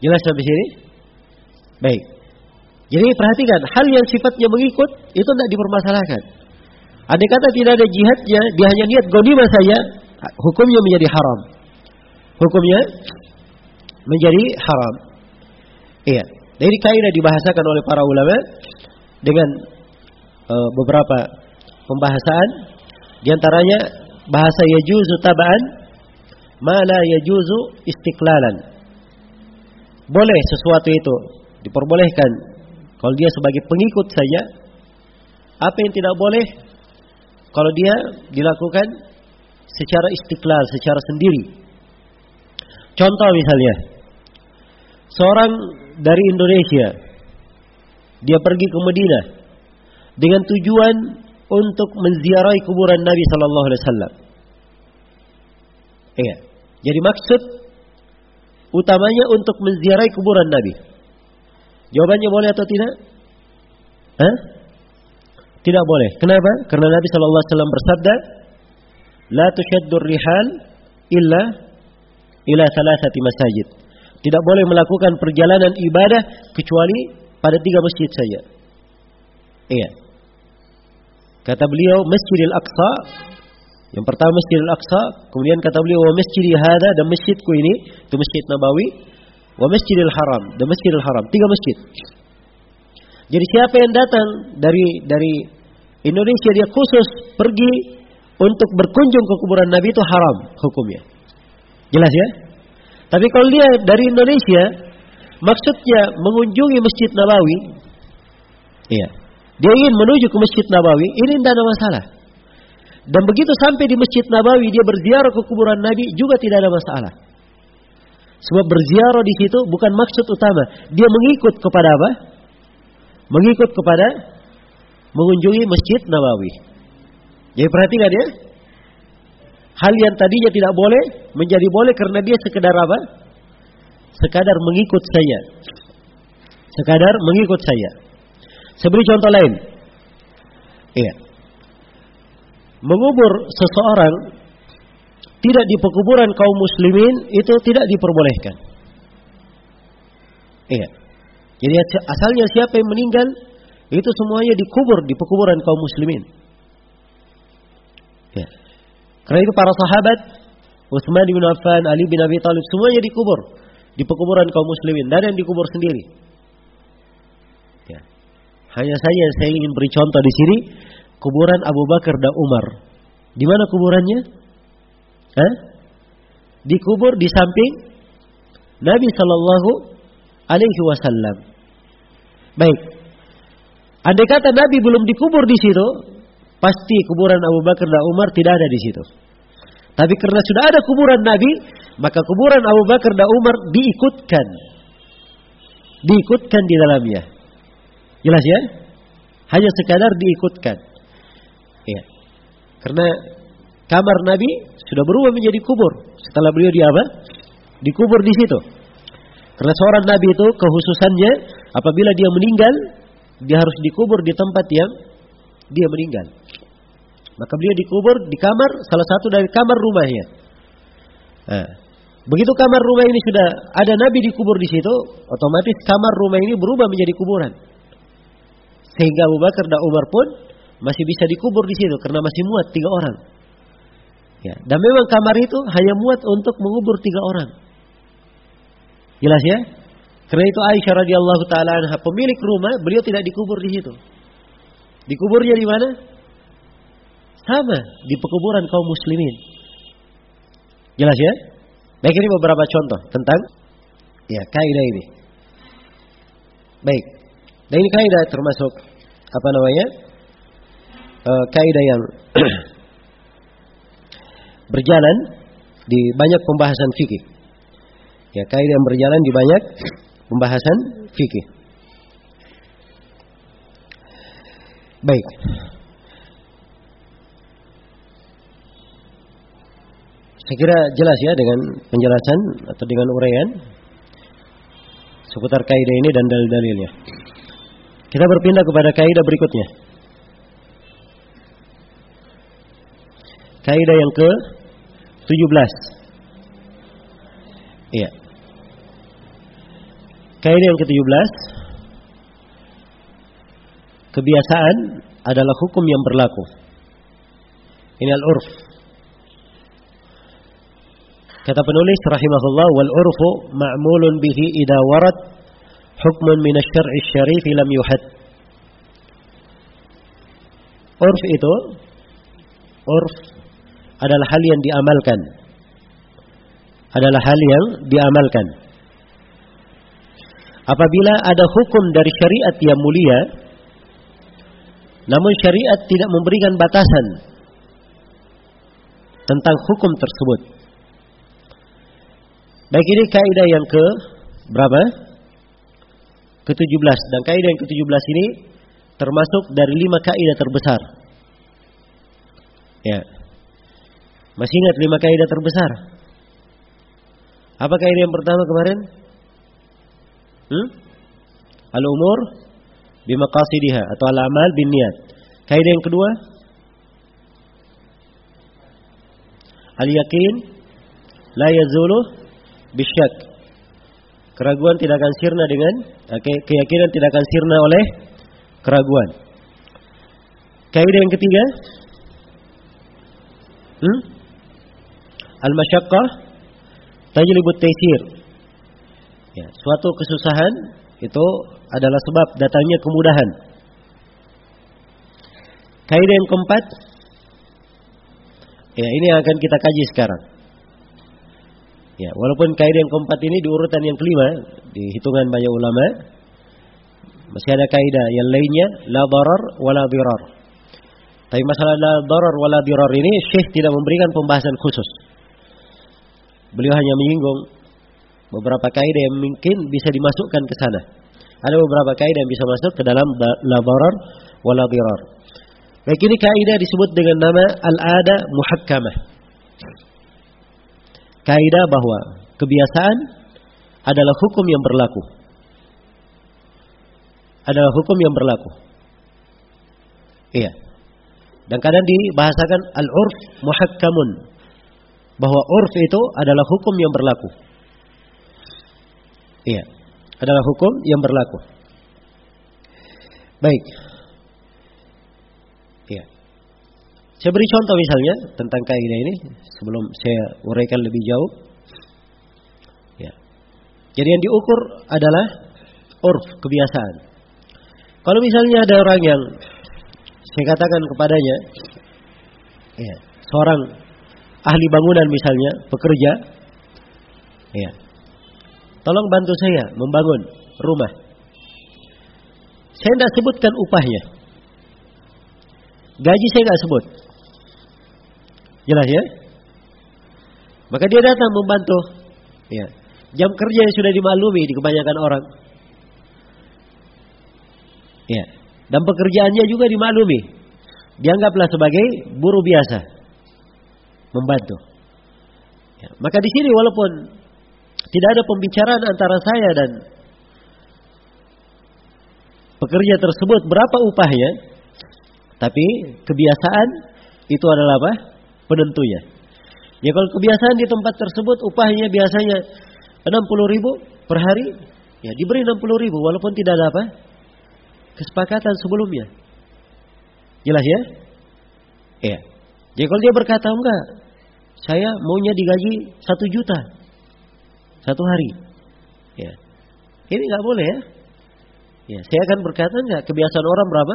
Speaker 1: Jelas sampai sini? Baik. Jadi perhatikan, hal yang sifatnya mengikut itu tidak dipermasalahkan. Andai kata tidak ada jihadnya, dia hanya niat ghanimah saja, hukumnya menjadi haram. Hukumnya menjadi haram. Iya. Jadi kaidah dibahasakan oleh para ulama dengan beberapa pembahasan. Di antaranya bahasa yajuzu taba'an ma la yajuzu istiqlalan. Boleh sesuatu itu diperbolehkan kalau dia sebagai pengikut saja. Apa yang tidak boleh kalau dia dilakukan secara istiqlal, secara sendiri. Contoh misalnya, seorang dari Indonesia, dia pergi ke Madinah dengan tujuan untuk menziarahi kuburan Nabi sallallahu alaihi wasallam. Iya. Jadi maksud utamanya untuk menziarahi kuburan Nabi. Jawabannya boleh atau tidak? Tidak boleh. Kenapa? Karena Nabi sallallahu alaihi wasallam bersabda, "La tushaddur rihal illa ila thalathati masajid." Tidak boleh melakukan perjalanan ibadah kecuali pada 3 masjid saja. Iya. Kata beliau Masjidil Aqsa. Yang pertama Masjidil Aqsa, kemudian kata beliau wa masjidi hada, dan masjidku ini, itu Masjid Nabawi, wa Masjidil Haram, dan Masjidil Haram, 3 masjid. Jadi siapa yang datang dari Indonesia, dia khusus pergi untuk berkunjung ke kuburan Nabi, itu haram hukumnya. Jelas ya? Tapi kalau dia dari Indonesia, maksudnya mengunjungi Masjid Nabawi, iya, dia ingin menuju ke Masjid Nabawi, ini tidak ada masalah. Dan begitu sampai di Masjid Nabawi, dia berziarah ke kuburan Nabi, juga tidak ada masalah. Sebab berziarah di situ bukan maksud utama. Dia mengikut kepada apa? Mengikut kepada mengunjungi Masjid Nabawi. Jadi perhatikan ya. Hal yang tadinya tidak boleh menjadi boleh karena dia sekedar apa? Sekadar mengikut saya. Sekadar mengikut saya. Saya beri contoh lain. Iya. Mengubur seseorang tidak di pekuburan kaum muslimin itu tidak diperbolehkan. Iya. Jadi asalnya siapa yang meninggal itu semuanya dikubur di pekuburan kaum muslimin. Ya. Karena itu para sahabat Utsman bin Affan, Ali bin Abi Thalib semuanya dikubur di pekuburan kaum muslimin, dan yang dikubur sendiri. Ya. Hanya saja saya ingin beri contoh di sini kuburan Abu Bakar dan Umar. Di mana kuburannya? Dikubur di samping Nabi sallallahu alaihi wasallam. Baik. Andai kata Nabi belum dikubur di situ, pasti kuburan Abu Bakar dan Umar tidak ada di situ. Tapi karena sudah ada kuburan Nabi, maka kuburan Abu Bakar dan Umar diikutkan. Diikutkan di dalamnya. Jelas ya? Hanya sekadar diikutkan. Ya. Karena kamar Nabi sudah berubah menjadi kubur setelah beliau dikubur di situ. Karena seorang Nabi itu kekhususannya apabila dia meninggal, dia harus dikubur di tempat yang dia meninggal. Maka beliau dikubur di kamar, salah satu dari kamar rumahnya. Begitu kamar rumah ini sudah ada Nabi dikubur di situ, otomatis kamar rumah ini berubah menjadi kuburan. Sehingga Abu Bakar dan Umar pun masih bisa dikubur di situ karena masih muat 3 orang. Ya, dan memang kamar itu hanya muat untuk mengubur 3 orang. Jelas ya? Karena itu Aisyah radhiyallahu taala anha, pemilik rumah, beliau tidak dikubur di situ. Dikuburnya di mana? Sama, di pekuburan kaum muslimin. Jelas ya? Baik, ini beberapa contoh tentang ya kaidah ini. Baik. Dan ini kaidah termasuk apa namanya? Kaidah yang berjalan di banyak pembahasan fikih. Ya, kaidah yang berjalan di banyak pembahasan fikih. Baik. Saya kira jelas ya dengan penjelasan atau dengan uraian seputar kaidah ini dan dalil-dalilnya. Kita berpindah kepada kaidah berikutnya. Kaidah yang ke-17. Iya. Kaidah yang ke-17, kebiasaan adalah hukum yang berlaku. Ini al-urf. Kata penulis rahimahullah, wal urfu ma'mulun bihi idza warad hukmun min asy-syar'i asy-syarif lam yuhad. Urf adalah hal yang diamalkan. Apabila ada hukum dari syariat yang mulia, namun syariat tidak memberikan batasan tentang hukum tersebut. Baik, ini kaidah yang ke berapa? Ke-17. Dan kaidah yang ke-17 ini termasuk dari 5 kaidah terbesar. Ya. Masih ingat 5 kaidah terbesar? Apa kaidah yang pertama kemarin? Al-umur bimaqasidiha atau al-amal binniyat. Kaidah yang kedua? Al-yaqin la yazulu bisyak. Keraguan tidak akan sirna dengan keyakinan tidak akan sirna oleh keraguan. Kaidah yang ketiga? Al-masyaqqah tajlibut taysir. Ya, suatu kesusahan itu adalah sebab datangnya kemudahan. Kaidah yang keempat, ya ini yang akan kita kaji sekarang. Ya, walaupun kaidah yang keempat ini di urutan yang kelima di hitungan banyak ulama, masih ada kaidah yang lainnya la darar wala dirar. Tapi masalah la darar wala dirar ini Syekh tidak memberikan pembahasan khusus. Beliau hanya menyinggung beberapa kaidah yang mungkin bisa dimasukkan ke sana. Ada beberapa kaidah yang bisa masuk ke dalam la darar wala dirar. Baik, ini kaidah disebut dengan nama al-ada muhakkamah. Kaidah bahwa kebiasaan adalah hukum yang berlaku. Iya. Dan kadang dibahasakan al-urf muhakkamun, bahwa urf itu adalah hukum yang berlaku. Iya, adalah hukum yang berlaku. Baik. Iya. Saya beri contoh misalnya tentang kaidah ini sebelum saya uraikan lebih jauh. Ya. Jadi yang diukur adalah urf, kebiasaan. Kalau misalnya ada orang yang saya katakan kepadanya, ya, seorang ahli bangunan misalnya, pekerja, ya, tolong bantu saya membangun rumah. Saya tidak sebutkan upahnya, gaji saya tidak sebut, jelas ya. Maka dia datang membantu, ya. Jam kerja yang sudah dimaklumi di kebanyakan orang, ya. Dan pekerjaannya juga dimaklumi, dianggaplah sebagai buruh biasa, membantu. Ya. Maka di sini walaupun tidak ada pembicaraan antara saya dan pekerja tersebut berapa upahnya, tapi kebiasaan itu adalah apa? Penentunya. Ya, kalau kebiasaan di tempat tersebut upahnya biasanya 60.000 per hari, ya diberi 60.000 walaupun tidak ada apa? Kesepakatan sebelumnya. Jelas ya? Iya. Jadi kalau dia berkata enggak, saya maunya digaji 1 juta 1 hari. Ya. Ini enggak boleh ya. Ya, saya akan berkata enggak, kebiasaan orang berapa?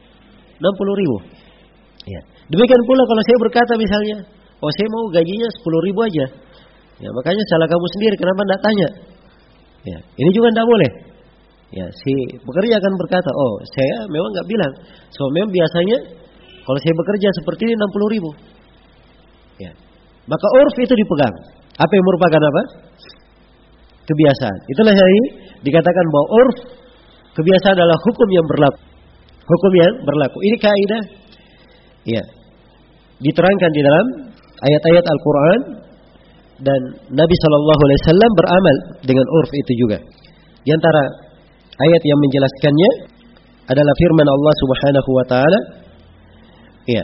Speaker 1: 60.000. Ya. Demikian pula kalau saya berkata misalnya, oh saya mau gajinya 10.000 aja. Ya, makanya salah kamu sendiri, kenapa enggak tanya? Ya, ini juga enggak boleh. Ya, si pekerja akan berkata, oh saya memang enggak bilang. So memang biasanya kalau saya bekerja seperti ini 60.000. Ya. Maka urf itu dipegang. Apa yang merupakan apa? Kebiasaan. Itulah yang dikatakan bahwa urf, kebiasaan adalah hukum yang berlaku. Hukum yang berlaku. Ini kaidah, ya, diterangkan di dalam ayat-ayat Al-Quran, dan Nabi SAW beramal dengan urf itu juga. Di antara ayat yang menjelaskannya adalah firman Allah Subhanahu wa taala, ya.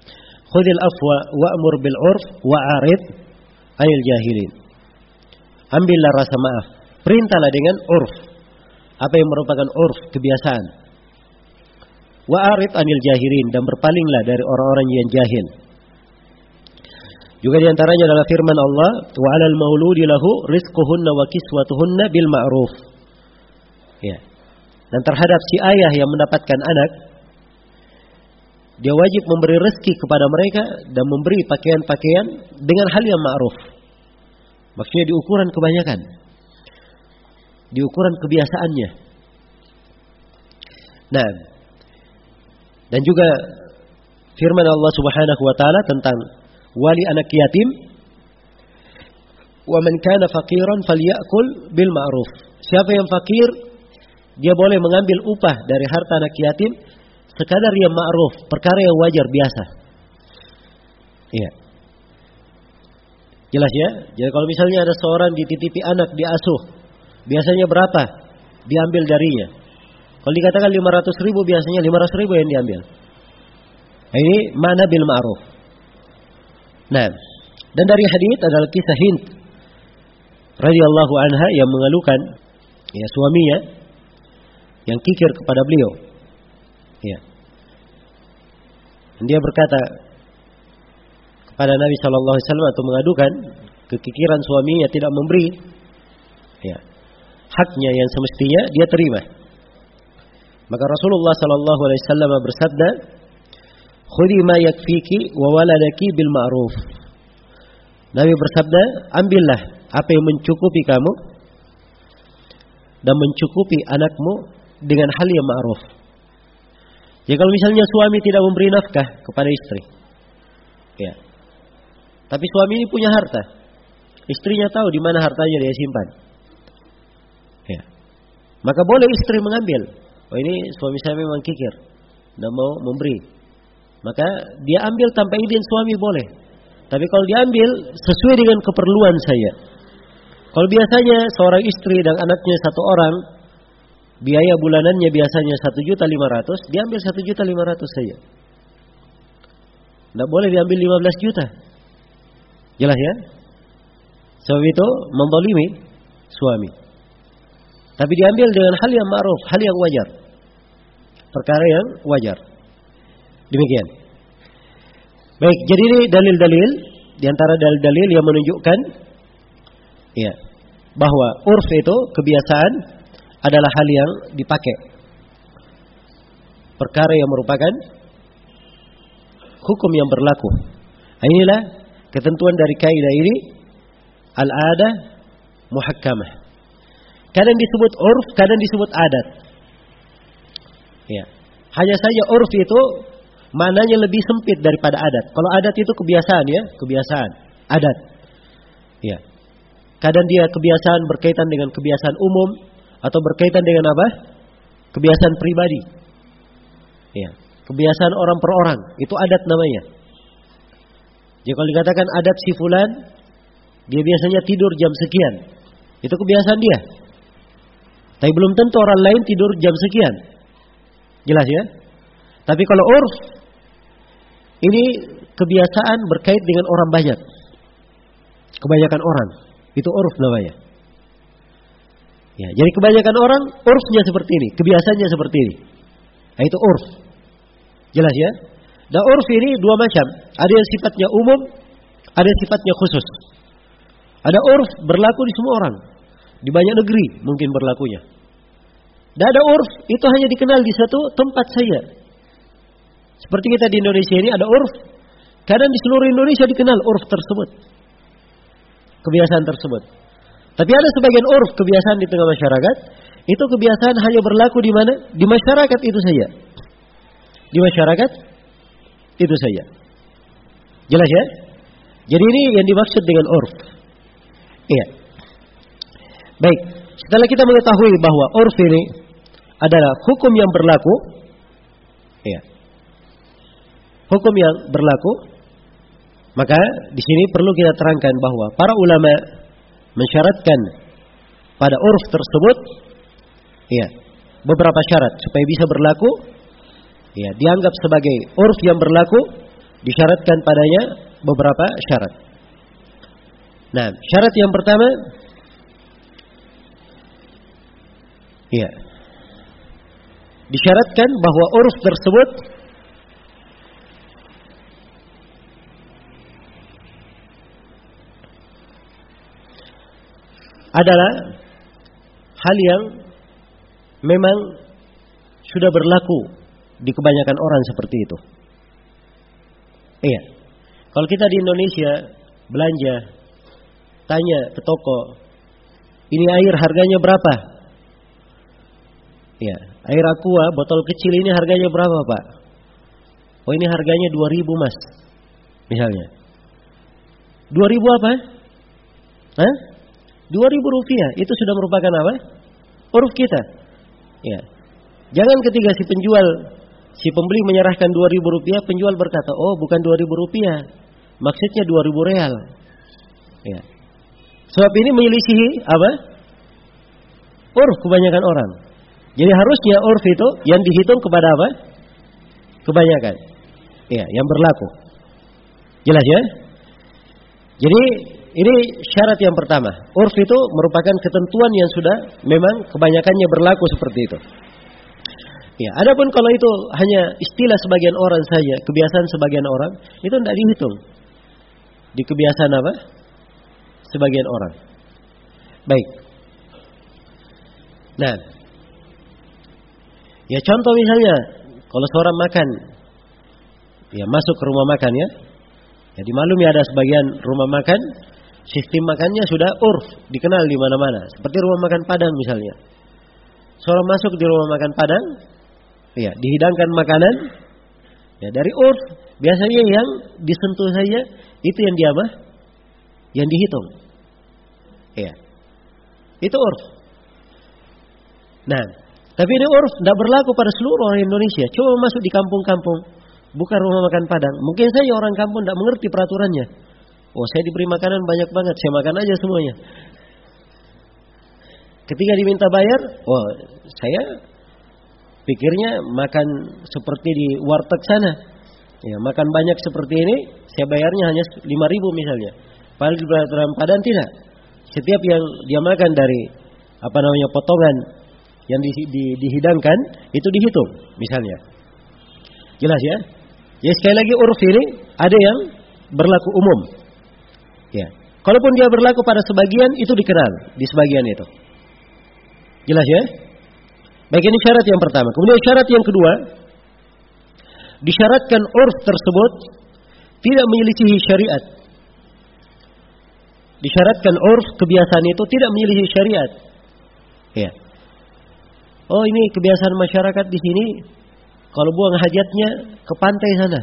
Speaker 1: Khudhil afwa wa'mur bil 'urf wa'arid 'anil jahilin. ambillah rasa maaf. Perintahlah dengan urf. Apa yang merupakan urf, kebiasaan. Wa arid anil jahilin, dan berpalinglah dari orang-orang yang jahil. Juga diantaranya adalah firman Allah, wa 'alal mauludi lahu rizquhunna wa kiswatuhunna bil ma'ruf. Ya. Dan terhadap si ayah yang mendapatkan anak, dia wajib memberi rezeki kepada mereka dan memberi pakaian-pakaian dengan hal yang ma'ruf. Maksudnya di ukuran kebanyakan, di ukuran kebiasaannya. Nah, dan juga firman Allah Subhanahu wa taala tentang wali anak yatim, wa man kana faqiran falyakul bil ma'ruf. Siapa yang fakir, dia boleh mengambil upah dari harta anak yatim sekadar yang ma'ruf, perkara yang wajar biasa. Iya. Jelas ya? Jadi kalau misalnya ada seorang dititipi anak, diasuh, biasanya berapa diambil darinya? Kalau dikatakan 500.000, biasanya 500.000 yang diambil. Nah, ini mana bil ma'ruf. Nah, dan dari hadits adalah kisah Hind radhiyallahu anha yang mengeluhkan ya suaminya yang kikir kepada beliau. Ya. Dan dia berkata kepada Nabi sallallahu alaihi wasallam atau mengadukan kekikiran suaminya tidak memberi ya haknya yang semestinya dia terima. Maka Rasulullah sallallahu alaihi wasallam bersabda, "Khudhi ma yakfiki wa waladaki bil ma'ruf." Nabi bersabda, ambillah apa yang mencukupi kamu dan mencukupi anakmu dengan hal yang ma'ruf. Ya, kalau misalnya suami tidak memberi nafkah kepada istri, ya, tapi suami ini punya harta, istrinya tahu di mana hartanya dia simpan, ya, maka boleh istri mengambil. Oh, ini suami saya memang kikir, tidak mau memberi, maka dia ambil tanpa izin suami boleh. Tapi kalau diambil sesuai dengan keperluan saya. Kalau biasanya seorang istri dan anaknya satu orang, biaya bulanannya biasanya 1.500.000, diambil 1.500.000 saja. Tidak boleh diambil 15 juta. Jelas ya? Sebab itu menzalimi suami. Tapi diambil dengan hal yang ma'ruf, hal yang wajar. Perkara yang wajar. Demikian. Baik, jadi ini dalil-dalil, di antara dalil-dalil yang menunjukkan ya, bahwa urf itu kebiasaan adalah hal yang dipakai. Perkara yang merupakan hukum yang berlaku. Inilah ketentuan dari kaidah ini, al-adah muhakkamah. Kadang disebut urf, kadang disebut adat. Ya. Hanya saja urf itu maknanya lebih sempit daripada adat. Kalau adat itu kebiasaan ya, kebiasaan, adat. Ya. Kadang dia kebiasaan berkaitan dengan kebiasaan umum atau berkaitan dengan apa? Kebiasaan pribadi. Ya. Kebiasaan orang per orang, itu adat namanya. Jadi kalau dikatakan adat si fulan, dia biasanya tidur jam sekian. Itu kebiasaan dia. Tapi belum tentu orang lain tidur jam sekian. Jelas ya? Tapi kalau urf, ini kebiasaan berkait dengan orang banyak. Kebanyakan orang. Itu urf namanya. Ya, jadi kebanyakan orang, urfnya seperti ini. Kebiasaannya seperti ini. Nah, itu urf. Jelas ya? Dan urf ini dua macam. Ada yang sifatnya umum, ada yang sifatnya khusus. Ada urf berlaku di semua orang. Di banyak negeri mungkin berlakunya. Dan ada urf, itu hanya dikenal di satu tempat saja. Seperti kita di Indonesia ini ada urf. Kadang di seluruh Indonesia dikenal urf tersebut. Kebiasaan tersebut. Tapi ada sebagian urf, kebiasaan di tengah masyarakat. Itu kebiasaan hanya berlaku di mana? Di masyarakat itu saja. Di masyarakat itu saja. Jelas ya? Jadi ini yang dimaksud dengan urf. Iya. Baik. Setelah kita mengetahui bahwa urf ini adalah hukum yang berlaku. Iya. Hukum yang berlaku, maka di sini perlu kita terangkan bahwa para ulama mensyaratkan pada urf tersebut, ya, beberapa syarat supaya bisa berlaku, ya, dianggap sebagai urf yang berlaku, disyaratkan padanya beberapa syarat. Nah, syarat yang pertama, Iya. Disyaratkan bahwa uruf tersebut adalah hal yang memang sudah berlaku di kebanyakan orang seperti itu. Iya. Kalau kita di Indonesia belanja, tanya ke toko, ini air harganya berapa? Iya, air aqua botol kecil ini harganya berapa, Pak? Oh, ini harganya 2.000, Mas. Misalnya. 2.000 apa? Hah? 2.000 rupiah. Itu sudah merupakan apa? Uruf kita. Ya. Jangan ketika si pembeli menyerahkan 2.000 rupiah, penjual berkata, oh bukan 2.000 rupiah. Maksudnya 2.000 real. Ya. Sebab ini menyelisihi apa? Uruf kebanyakan orang. Jadi harusnya uruf itu yang dihitung kepada apa? Kebanyakan. Ya, yang berlaku. Jelas ya? Jadi ini syarat yang pertama. Urf itu merupakan ketentuan yang sudah memang kebanyakannya berlaku seperti itu. Ya, adapun kalau itu hanya istilah sebagian orang saja, kebiasaan sebagian orang, itu tidak dihitung. Di kebiasaan apa? Sebagian orang. Baik. Nah, ya contoh misalnya, kalau seorang makan, ya masuk ke rumah makan ya. Ya dimaklumi ada sebagian rumah makan, sistem makannya sudah urf, dikenal di mana-mana. Seperti rumah makan Padang misalnya. Seorang masuk di rumah makan Padang, ya dihidangkan makanan, ya dari urf biasanya yang disentuh saja itu yang dia apa? Yang dihitung. Ya, itu urf. Nah, tapi ini urf tidak berlaku pada seluruh orang Indonesia. Coba masuk di kampung-kampung, bukan rumah makan Padang. Mungkin saja orang kampung tidak mengerti peraturannya. Oh, saya diberi makanan banyak banget, saya makan aja semuanya. Ketika diminta bayar, oh saya pikirnya makan seperti di warteg sana. Ya, makan banyak seperti ini, saya bayarnya hanya 5.000 misalnya. Padahal di peraturan Padang tidak. Setiap yang dia makan dari potongan yang dihidangkan itu dihitung misalnya. Jelas ya? Ya sekali lagi uruf ini ada yang berlaku umum. Ya. Kalaupun dia berlaku pada sebagian itu dikenal di sebagian itu. Jelas ya? Baik, ini syarat yang pertama. Kemudian syarat yang kedua, disyaratkan urf tersebut tidak menyelisihi syariat. Disyaratkan urf kebiasaan itu tidak menyelisihi syariat. Ya. Oh, ini kebiasaan masyarakat di sini kalau buang hajatnya ke pantai sana.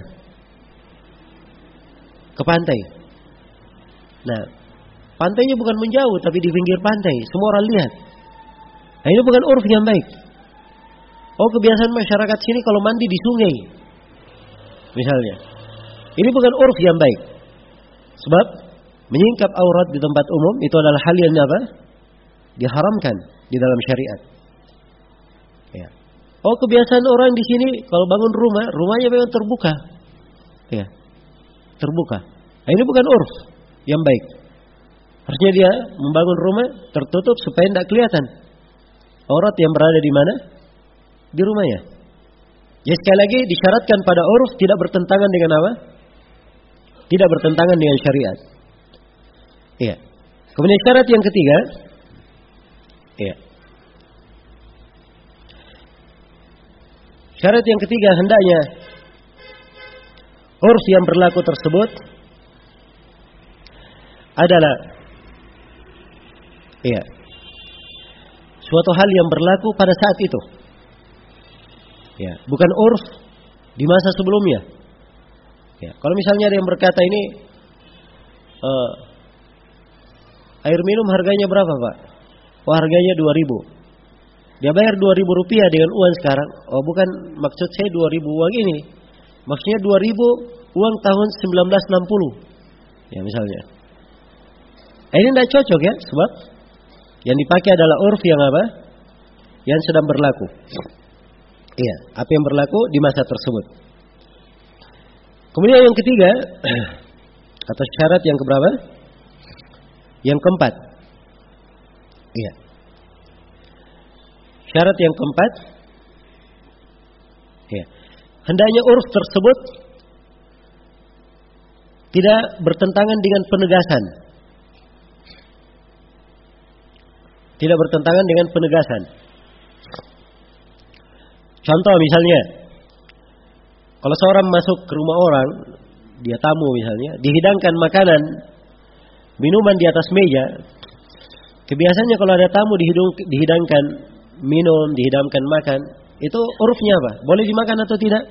Speaker 1: Ke pantai. Nah, pantainya bukan menjauh tapi di pinggir pantai, semua orang lihat. Nah, ini bukan urf yang baik. Oh, kebiasaan masyarakat sini kalau mandi di sungai. Misalnya. Ini bukan urf yang baik. Sebab menyingkap aurat di tempat umum itu adalah hal yang apa? Diharamkan di dalam syariat. Ya. Oh, kebiasaan orang di sini kalau bangun rumah, rumahnya memang terbuka. Ya. Terbuka. Nah, ini bukan urf yang baik. Harusnya dia membangun rumah tertutup supaya tidak kelihatan aurat yang berada di mana? Di rumahnya. Jadi sekali lagi disyaratkan pada urf tidak bertentangan dengan apa? Tidak bertentangan dengan syariat. Iya. Kemudian syarat yang ketiga, iya. Syarat yang ketiga hendaknya urf yang berlaku tersebut adalah iya, suatu hal yang berlaku pada saat itu. Ya, bukan urf di masa sebelumnya. Ya, kalau misalnya ada yang berkata ini air minum harganya berapa, Pak? Oh, harganya 2.000. Dia bayar 2.000 rupiah dengan uang sekarang. Oh, bukan maksud saya 2.000 uang ini. Maksudnya 2.000 uang tahun 1960. Ya, misalnya. Ini tidak cocok ya, sebab yang dipakai adalah urf yang apa? Yang sedang berlaku. Iya, apa yang berlaku di masa tersebut. Kemudian yang ketiga, atau syarat yang keberapa? Yang keempat. Iya. Syarat yang keempat, ya, hendaknya urf tersebut tidak bertentangan dengan penegasan. Tidak bertentangan dengan penegasan. Contoh misalnya, kalau seorang masuk ke rumah orang, dia tamu misalnya, dihidangkan makanan, minuman di atas meja. Kebiasaannya kalau ada tamu dihidangkan minum, dihidangkan makan, itu urufnya apa? Boleh dimakan atau tidak?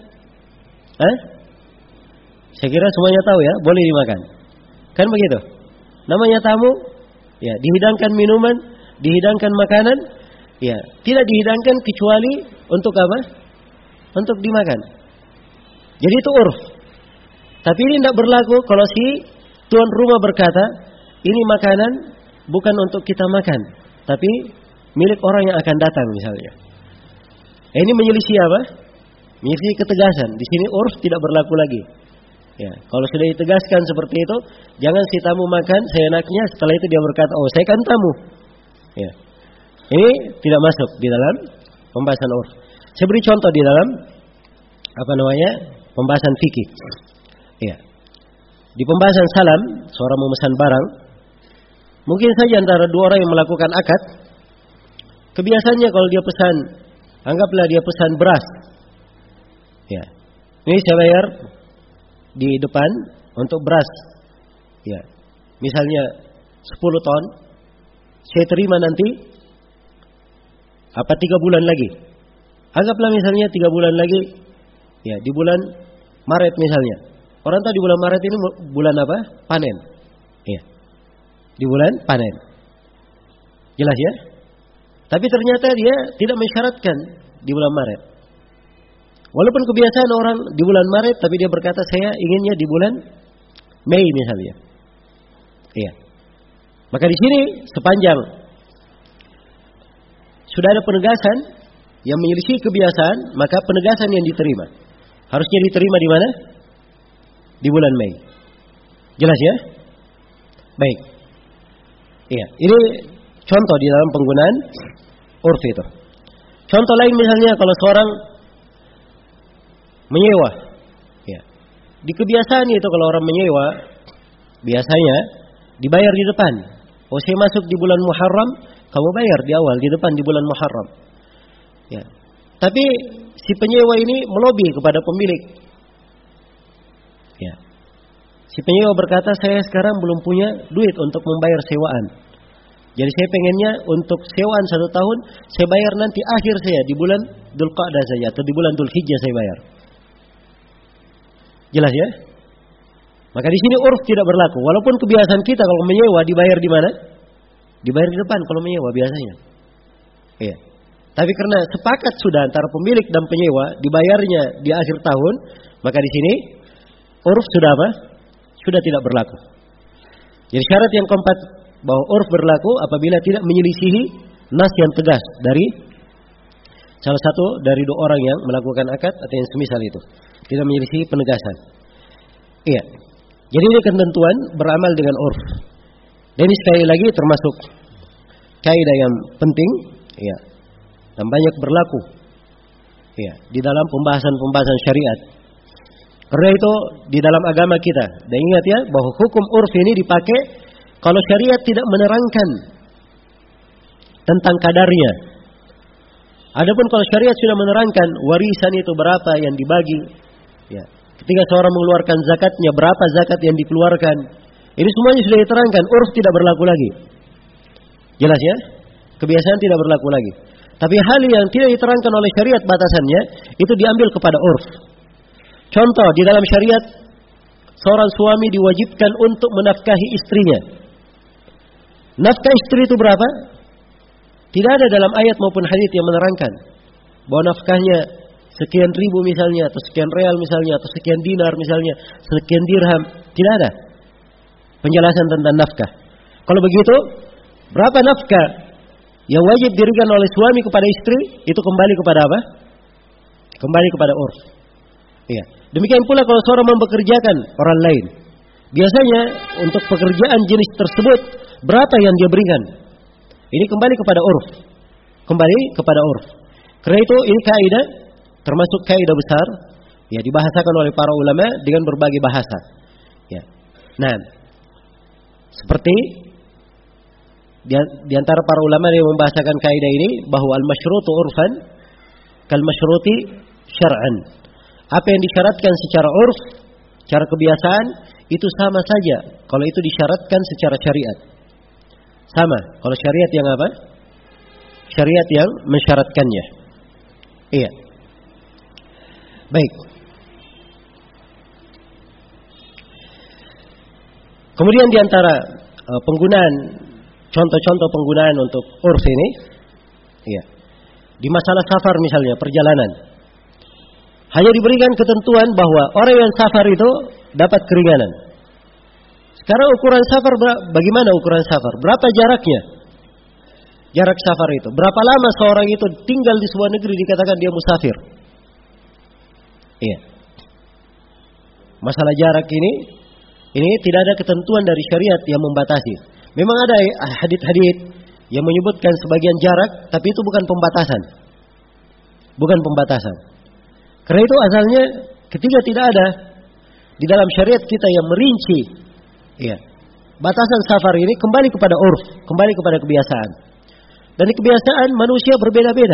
Speaker 1: Saya kira semuanya tahu ya, boleh dimakan. Kan begitu? Namanya tamu, ya, dihidangkan minuman, dihidangkan makanan, ya, tidak dihidangkan kecuali untuk apa? Untuk dimakan. Jadi itu urf. Tapi ini tidak berlaku kalau si tuan rumah berkata, ini makanan bukan untuk kita makan, tapi milik orang yang akan datang misalnya. Ini menyelisih apa? Menyelisih ketegasan. Di sini urf tidak berlaku lagi. Ya, kalau sudah ditegaskan seperti itu, jangan si tamu makan seenaknya, setelah itu dia berkata, oh saya kan tamu. Ya. Ini tidak masuk di dalam pembahasan urf. Saya beri contoh di dalam pembahasan fikih. Ya. Di pembahasan salam, seorang memesan barang, mungkin saja antara dua orang yang melakukan akad, kebiasaannya kalau dia pesan, anggaplah dia pesan beras. Ya. Ini saya bayar di depan untuk beras. Ya. Misalnya 10 ton, saya terima nanti 3 bulan lagi. Anggaplah misalnya 3 bulan lagi, ya, di bulan Maret misalnya. Orang tahu di bulan Maret ini bulan apa? Panen. Ya. Di bulan panen. Jelas ya? Tapi ternyata dia tidak mensyaratkan di bulan Maret. Walaupun kebiasaan orang di bulan Maret, tapi dia berkata saya inginnya di bulan Mei misalnya. Iya. Maka di sini sepanjang sudah ada penegasan yang menyelisih kebiasaan, maka penegasan yang diterima harusnya diterima di mana? Di bulan Mei. Jelas ya? Baik. Iya, ini contoh di dalam penggunaan urf itu. Contoh lain misalnya kalau seorang menyewa. Ya. Di kebiasaan itu kalau orang menyewa, biasanya dibayar di depan. Oh saya masuk di bulan Muharram, kamu bayar di awal, di depan di bulan Muharram. Ya. Tapi si penyewa ini melobi kepada pemilik. Ya. Si penyewa berkata, saya sekarang belum punya duit untuk membayar sewaan. Jadi saya pengennya untuk sewaan 1 tahun, saya bayar nanti akhir saya di bulan Dzulqa'dah saja atau di bulan Dzulhijjah saya bayar. Jelas ya? Maka di sini urf tidak berlaku. Walaupun kebiasaan kita kalau menyewa dibayar di mana? Dibayar di depan kalau menyewa biasanya. Iya. Tapi karena sepakat sudah antara pemilik dan penyewa dibayarnya di akhir tahun, maka di sini urf sudah apa? Sudah tidak berlaku. Jadi syarat yang keempat bahwa urf berlaku apabila tidak menyelisihi nas yang tegas dari salah satu dari dua orang yang melakukan akad atau yang semisal itu. Tidak menyelisihi penegasan. Iya. Jadi ini ketentuan beramal dengan urf. Dan ini sekali lagi termasuk kaidah yang penting, ya, dan banyak berlaku, ya, di dalam pembahasan syariat. Karena itu di dalam agama kita. Dan ingat ya bahwa hukum urf ini dipakai kalau syariat tidak menerangkan tentang kadarnya. Adapun kalau syariat sudah menerangkan warisan itu berapa yang dibagi, ya. Ketika seorang mengeluarkan zakatnya, berapa zakat yang dikeluarkan. Ini semuanya sudah diterangkan, urf tidak berlaku lagi. Jelas ya? Kebiasaan tidak berlaku lagi. Tapi hal yang tidak diterangkan oleh syariat batasannya, itu diambil kepada urf. Contoh, di dalam syariat, seorang suami diwajibkan untuk menafkahi istrinya. Nafkah istri itu berapa? Tidak ada dalam ayat maupun hadits yang menerangkan bahwa nafkahnya sekian ribu misalnya, atau sekian real misalnya, atau sekian dinar misalnya, sekian dirham. Tidak ada penjelasan tentang nafkah. Kalau begitu, berapa nafkah yang wajib diberikan oleh suami kepada istri, itu kembali kepada apa? Kembali kepada urf. Iya. Demikian pula kalau seorang mempekerjakan orang lain, biasanya untuk pekerjaan jenis tersebut berapa yang dia berikan? Ini kembali kepada urf. kembali kepada urf. Karena itu ini kaidah termasuk kaidah besar ya, dibahasakan oleh para ulama dengan berbagai bahasa. Ya. Nah, seperti di antara para ulama yang membahasakan kaidah ini bahwa al-masyrutu urfan kal masyruti syar'an. Apa yang disyaratkan secara urf, cara kebiasaan itu sama saja kalau itu disyaratkan secara syariat. Sama, kalau syariat yang apa? Syariat yang mensyaratkannya. Iya. Baik. Kemudian di antara penggunaan contoh-contoh penggunaan untuk urf ini, iya. Di masalah safar misalnya, perjalanan. Hanya diberikan ketentuan bahwa orang yang safar itu dapat keringanan. Sekarang ukuran safar, bagaimana ukuran safar? Berapa jaraknya? Jarak safar itu. Berapa lama seorang itu tinggal di sebuah negeri dikatakan dia musafir? Iya. Masalah jarak ini tidak ada ketentuan dari syariat yang membatasi. Memang ada hadits-hadits yang menyebutkan sebagian jarak, tapi itu bukan pembatasan. Bukan pembatasan. Karena itu asalnya ketika tidak ada di dalam syariat kita yang merinci, ya, batasan safar ini kembali kepada urf, kembali kepada kebiasaan. Dan kebiasaan manusia berbeda-beda.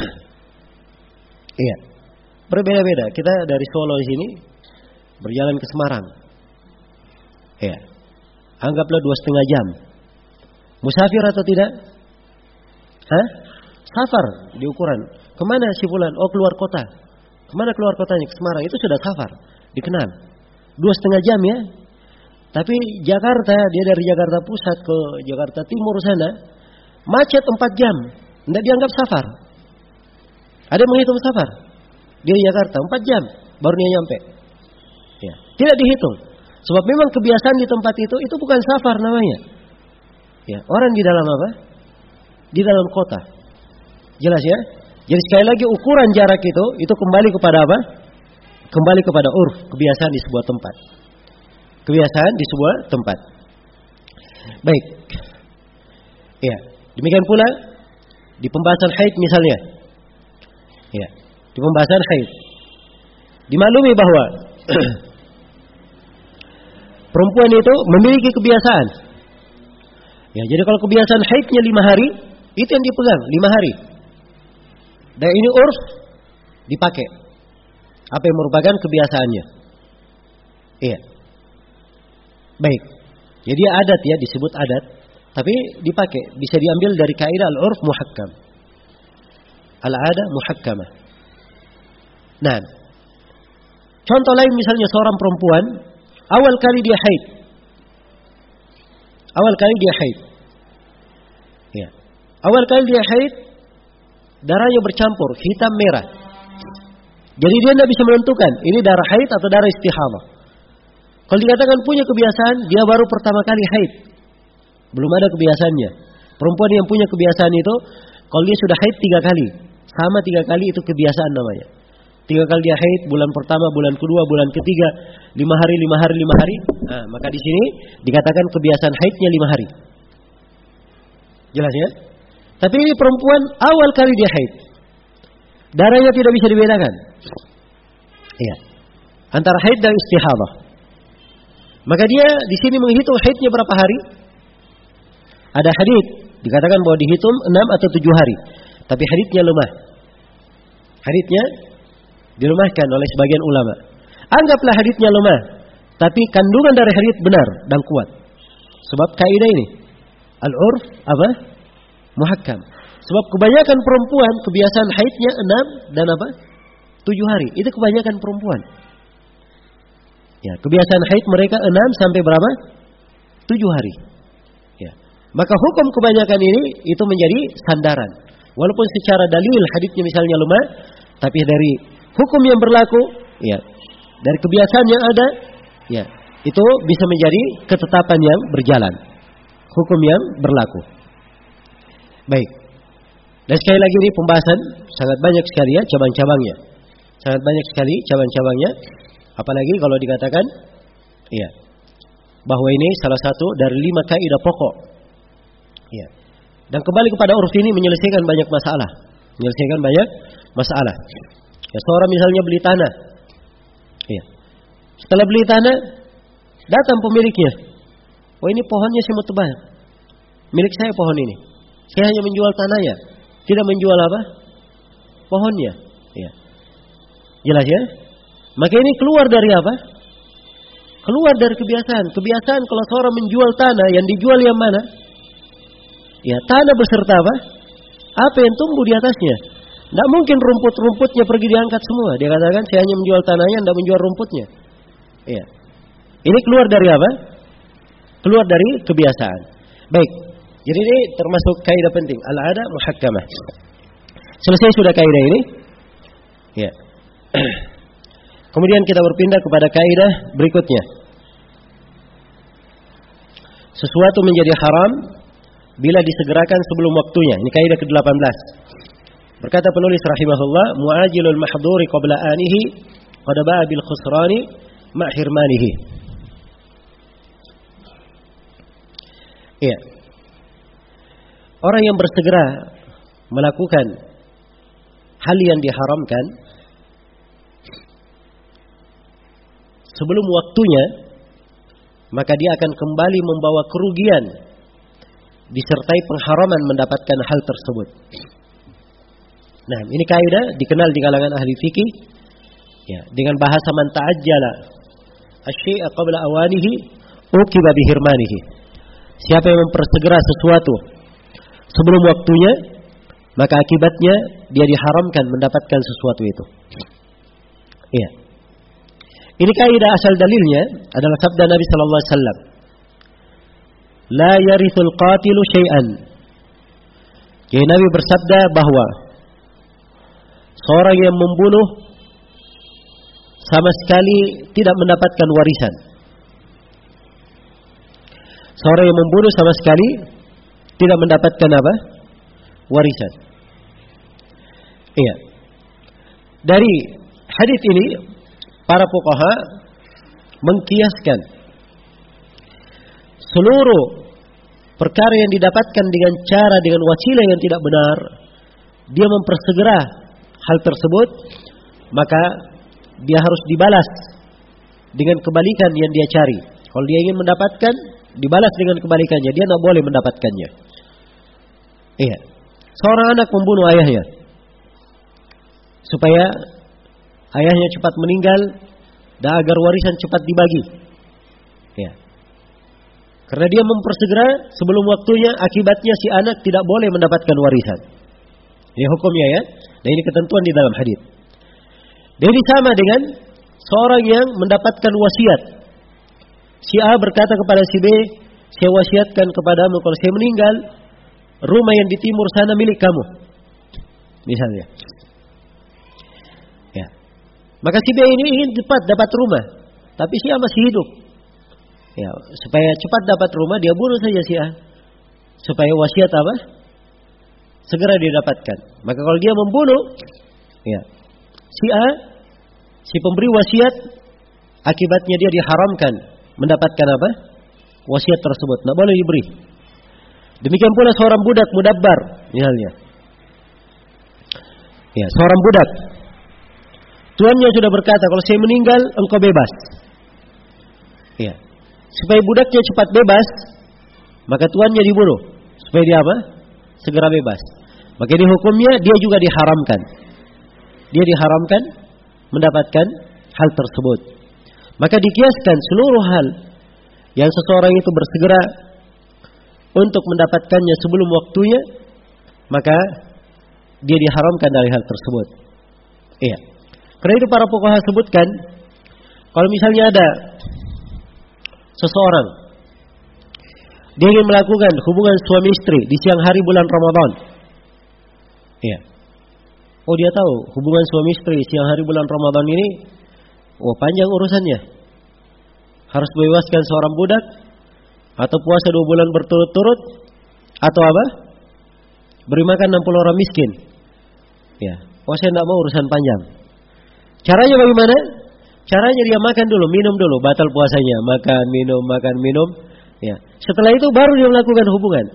Speaker 1: Iya, berbeda-beda. Kita dari Solo di sini berjalan ke Semarang. Iya, anggaplah 2,5 jam. Musafir atau tidak? Hah? Safar di ukuran. Kemana si fulan? Oh, keluar kota. Kemana keluar kotanya? Ke Semarang. Itu sudah safar. Dikenal. 2,5 jam ya. Tapi Jakarta, dia dari Jakarta Pusat ke Jakarta Timur sana, macet 4 jam. Tidak dianggap safar. Ada yang menghitung safar. Dia di Jakarta 4 jam. Baru dia nyampe. Ya. Tidak dihitung. Sebab memang kebiasaan di tempat itu bukan safar namanya. Ya, orang di dalam apa? Di dalam kota. Jelas ya? Jadi sekali lagi ukuran jarak itu kembali kepada apa? Kembali kepada urf, kebiasaan di sebuah tempat. Kebiasaan di sebuah tempat. Baik. Ya, demikian pula di pembahasan haid misalnya. Ya, di pembahasan haid. Dimaklumi bahwa perempuan itu memiliki kebiasaan. Ya, jadi kalau kebiasaan haidnya 5 hari, itu yang dipegang 5 hari. Dan ini urf dipakai. Apa yang merupakan kebiasaannya. Iya. Baik. Jadi adat ya, disebut adat, tapi dipakai. Bisa diambil dari kaidah al-urf muhakkam. Al-ada muhakkamah. Nah, contoh lain misalnya seorang perempuan awal kali dia haid. Awal kali dia haid. Ya. Awal kali dia haid, darahnya bercampur, hitam merah. Jadi dia tidak bisa menentukan ini darah haid atau darah istihadah. Kalau dikatakan punya kebiasaan, dia baru pertama kali haid. Belum ada kebiasaannya. Perempuan yang punya kebiasaan itu, kalau dia sudah haid 3 kali, sama 3 kali itu kebiasaan namanya. 3 kali dia haid, bulan pertama, bulan kedua, bulan ketiga, 5 hari, 5 hari, 5 hari. Nah, maka di sini dikatakan kebiasaan haidnya 5 hari. Jelas ya? Tapi ini perempuan awal kali dia haid. Darahnya tidak bisa dibedakan. Iya. Antara haid dan istihadah. Maka dia di sini menghitung haidnya berapa hari? Ada hadits dikatakan bahwa dihitung 6 atau 7 hari. Tapi haditsnya lemah. Haditsnya dilemahkan oleh sebagian ulama. Anggaplah haditsnya lemah, tapi kandungan dari hadits benar dan kuat. Sebab kaidah ini al-urf apa? Muhakkam. Sebab kebanyakan perempuan kebiasaan haidnya 6 dan apa? 7 hari. Itu kebanyakan perempuan. Ya, kebiasaan haid mereka 6 sampai berapa? 7 hari. Ya. Maka hukum kebanyakan ini itu menjadi sandaran. Walaupun secara dalil haditsnya misalnya lemah, tapi dari hukum yang berlaku, ya, dari kebiasaan yang ada, ya, itu bisa menjadi ketetapan yang berjalan. Hukum yang berlaku. Baik. Dan sekali lagi ini pembahasan sangat banyak sekali ya cabang-cabangnya. Sangat banyak sekali cabang-cabangnya. Apalagi kalau dikatakan, ya, bahwa ini salah satu dari 5 kaidah pokok. Ya. Dan kembali kepada uruf ini menyelesaikan banyak masalah. Ya, seorang misalnya beli tanah. Ya. Setelah beli tanah, datang pemiliknya. Oh, ini pohonnya saya mau tebang. Milik saya pohon ini. Saya hanya menjual tanahnya, tidak menjual apa? Pohonnya. Ya. Jelas ya? Maka ini keluar dari apa? Keluar dari kebiasaan. Kebiasaan kalau seorang menjual tanah, yang dijual yang mana? Ya, tanah beserta apa? Apa yang tumbuh di atasnya? Tidak mungkin rumput-rumputnya pergi diangkat semua. Dia katakan saya hanya menjual tanahnya, tidak menjual rumputnya. Ya. Ini keluar dari apa? Keluar dari kebiasaan. Baik. Jadi ini termasuk kaidah penting. Al-'ada muhakkamah. Selesai sudah kaidah ini. Ya. Kemudian kita berpindah kepada kaidah berikutnya. Sesuatu menjadi haram bila disegerakan sebelum waktunya. Ini kaidah ke-18. Berkata penulis rahimahullah, mu'ajilul mahdhuri qabla anihi qad ba'a bil khusrani ma' hirmanihi. Iya. Orang yang bersegera melakukan hal yang diharamkan sebelum waktunya, maka dia akan kembali membawa kerugian disertai pengharaman mendapatkan hal tersebut. Nah, ini kaidah dikenal di kalangan ahli fikih, ya, dengan bahasa man ta'ajjala asy-syai'a qabla awanihi uqiba bihirmanihi. Siapa yang mempersegera sesuatu sebelum waktunya, maka akibatnya dia diharamkan mendapatkan sesuatu itu. Iya. Ini kaidah asal dalilnya adalah sabda Nabi sallallahu alaihi wasallam. La yarithul qatilu syai'an. Jadi Nabi bersabda bahwa seorang yang membunuh sama sekali tidak mendapatkan warisan. Seorang yang membunuh sama sekali tidak mendapatkan apa? Warisan. Iya. Dari hadis ini para fuqaha mengkiaskan seluruh perkara yang didapatkan dengan wasilah yang tidak benar, dia mempersegera hal tersebut, maka dia harus dibalas dengan kebalikan yang dia cari. Kalau dia ingin mendapatkan, dibalas dengan kebalikannya, dia tidak boleh mendapatkannya. Iya. Seorang anak membunuh ayahnya supaya ayahnya cepat meninggal dan agar warisan cepat dibagi. Ya. Karena dia mempersegera sebelum waktunya, akibatnya si anak tidak boleh mendapatkan warisan. Ini hukumnya ya. Dan ini ketentuan di dalam hadis. Dan ini sama dengan seorang yang mendapatkan wasiat. Si A berkata kepada si B, saya wasiatkan kepadamu kalau saya meninggal, rumah yang di timur sana milik kamu. Misalnya. Ya. Maka si B ini ingin cepat dapat rumah, tapi si A masih hidup. Ya, supaya cepat dapat rumah dia bunuh saja si A. Supaya wasiat apa? Segera didapatkan. Maka kalau dia membunuh, ya, si A, si pemberi wasiat, akibatnya dia diharamkan mendapatkan apa? Wasiat tersebut. Tidak boleh diberi. Demikian pula seorang budak mudabbar, misalnya. Ya, seorang budak. Tuannya sudah berkata, kalau saya meninggal, engkau bebas. Ya. Supaya budaknya cepat bebas, maka tuannya dibunuh. Supaya dia apa? Segera bebas. Maka ini hukumnya dia juga diharamkan. Dia diharamkan mendapatkan hal tersebut. Maka dikiaskan seluruh hal yang seseorang itu bersegera untuk mendapatkannya sebelum waktunya, maka dia diharamkan dari hal tersebut. Iya. Karena itu para fuqaha sebutkan, kalau misalnya ada seseorang dia ingin melakukan hubungan suami istri di siang hari bulan Ramadan. Iya. Oh, dia tahu hubungan suami istri siang hari bulan Ramadan ini, panjang urusannya. Harus membebaskan seorang budak, atau puasa 2 bulan berturut-turut, atau apa? Beri makan 60 orang miskin. Ya, saya tidak mau urusan panjang. Caranya bagaimana? Caranya dia makan dulu, minum dulu, batal puasanya. Makan, minum. Ya. Setelah itu baru dia melakukan hubungan.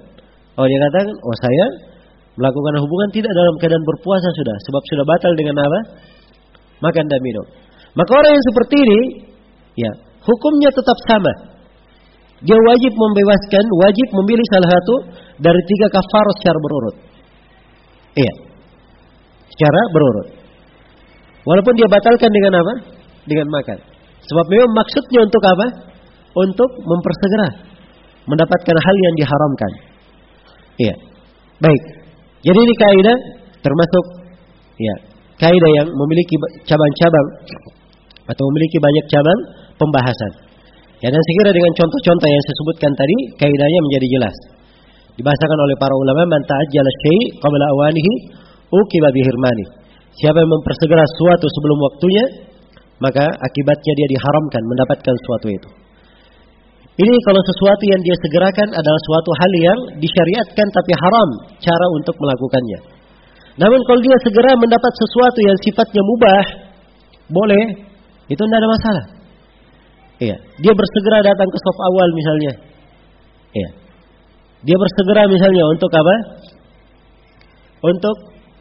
Speaker 1: Oh, dia katakan, oh saya melakukan hubungan tidak dalam keadaan berpuasa sudah, sebab sudah batal dengan apa? Makan dan minum. Maka orang yang seperti ini, ya, hukumnya tetap sama. Dia wajib membebaskan, wajib memilih salah satu dari 3 kafarah secara berurut. Iya, secara berurut. Walaupun dia batalkan dengan apa? Dengan makan. Sebab memang maksudnya untuk apa? Untuk mempersegera mendapatkan hal yang diharamkan. Iya. Baik. Jadi ini kaidah termasuk ya, kaidah yang memiliki cabang-cabang atau memiliki banyak cabang pembahasan. Ya, dan sekira dengan contoh-contoh yang saya sebutkan tadi, kaidahnya menjadi jelas. Dibahasakan oleh para ulama, man ta'ajjala syai' qabla awanihi uqiba bihirmani. Siapa yang mempersegera sesuatu sebelum waktunya, maka akibatnya dia diharamkan mendapatkan sesuatu itu. Ini kalau sesuatu yang dia segerakan adalah suatu hal yang disyariatkan tapi haram cara untuk melakukannya. Namun kalau dia segera mendapat sesuatu yang sifatnya mubah, boleh, itu tidak ada masalah. Iya, dia bersegera datang ke shop awal misalnya. Iya. Dia bersegera misalnya untuk apa? Untuk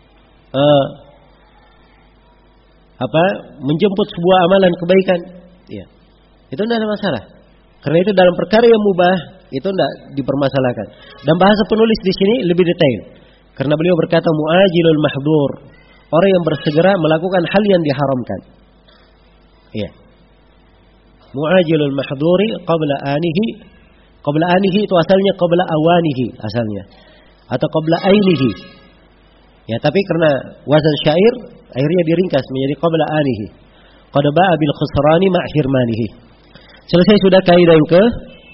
Speaker 1: menjemput sebuah amalan kebaikan. Iya. Itu tidak ada masalah. Karena itu dalam perkara yang mubah itu tidak dipermasalahkan. Dan bahasa penulis di sini lebih detail. Karena beliau berkata mu'ajilul mahdur, orang yang bersegera melakukan hal yang diharamkan. Iya. Mu'ajilul mahduri qabla anihi. Qabla anihi itu asalnya qabla awanihi asalnya. Atau qabla ainihi. Ya, tapi karena wazan syair akhirnya diringkas menjadi qabla anihi. Qad ba'a bil khusrani ma' hirmanihi. Selesai sudah kaidah yang ke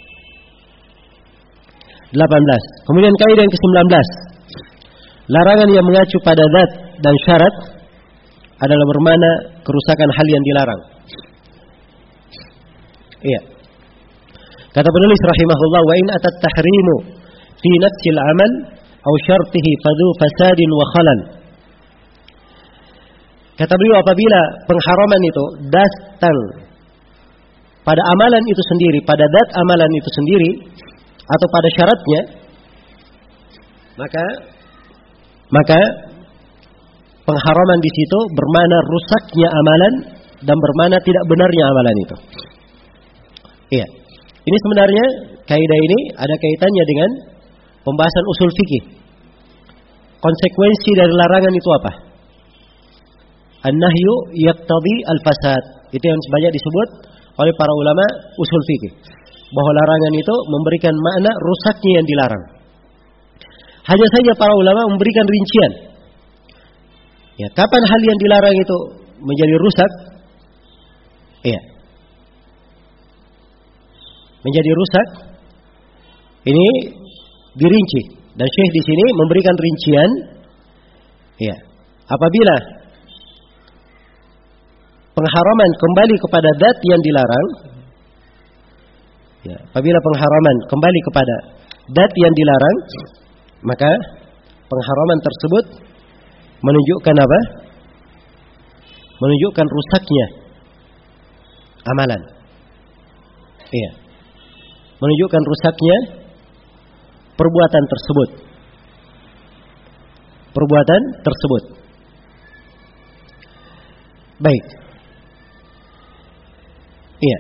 Speaker 1: 18. Kemudian kaidah yang ke-19. Larangan yang mengacu pada zat dan syarat adalah bermakna kerusakan hal yang dilarang. Iya. Kata penulis rahimahullah, wa in atat tahrimu fi nafsil amal aw syartihi fadhu fasadin wa khalal. Kata beliau, apabila pengharaman itu datang pada amalan itu sendiri, pada zat amalan itu sendiri atau pada syaratnya, maka pengharaman di situ bermakna rusaknya amalan dan bermakna tidak benarnya amalan itu. Iya. Ini sebenarnya kaidah ini ada kaitannya dengan pembahasan usul fikih. Konsekuensi dari larangan itu apa? An-nahyu yaqtadi al-fasad. Itu yang banyak disebut oleh para ulama usul fikih. Bahwa larangan itu memberikan makna rusaknya yang dilarang. Hanya saja para ulama memberikan rincian. Ya, kapan hal yang dilarang itu menjadi rusak? Iya. Menjadi rusak. Ini dirinci dan Syekh di sini memberikan rincian. Ya. Apabila pengharaman kembali kepada zat yang dilarang, ya, apabila pengharaman kembali kepada zat yang dilarang, maka pengharaman tersebut menunjukkan apa? Menunjukkan rusaknya amalan. Iya. Menunjukkan rusaknya perbuatan tersebut. Perbuatan tersebut. Baik. Iya.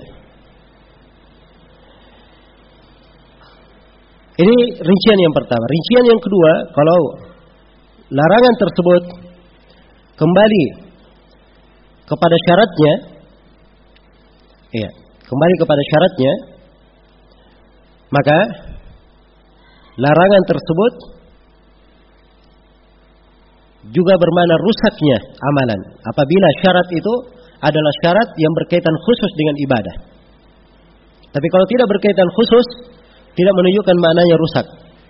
Speaker 1: Ini rincian yang pertama. Rincian yang kedua, kalau larangan tersebut kembali kepada syaratnya, iya, kembali kepada syaratnya, maka larangan tersebut juga bermakna rusaknya amalan apabila syarat itu adalah syarat yang berkaitan khusus dengan ibadah. Tapi kalau tidak berkaitan khusus, tidak menunjukkan maknanya rusak.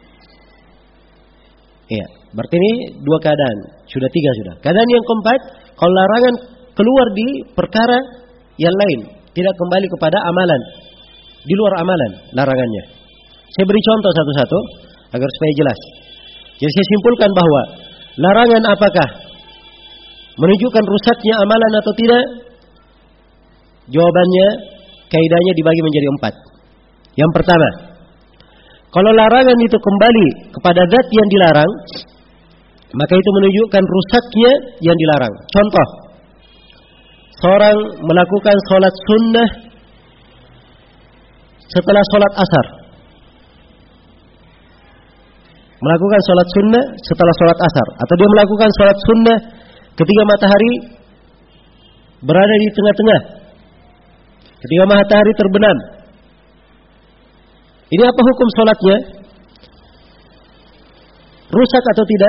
Speaker 1: Iya, berarti ini dua keadaan, sudah tiga sudah. Keadaan yang keempat, kalau larangan keluar di perkara yang lain, tidak kembali kepada amalan, di luar amalan larangannya. Saya beri contoh satu-satu agar supaya jelas. Jadi saya simpulkan bahwa larangan apakah menunjukkan rusaknya amalan atau tidak? Jawabannya, kaidahnya dibagi menjadi 4. Yang pertama, Kalau larangan itu kembali kepada zat yang dilarang, maka itu menunjukkan rusaknya yang dilarang. Contoh, seorang melakukan sholat sunnah setelah sholat asar. Melakukan sholat sunnah setelah sholat asar. Atau dia melakukan sholat sunnah ketika matahari berada di tengah-tengah, ketika matahari terbenam. Ini apa hukum sholatnya? Rusak atau tidak?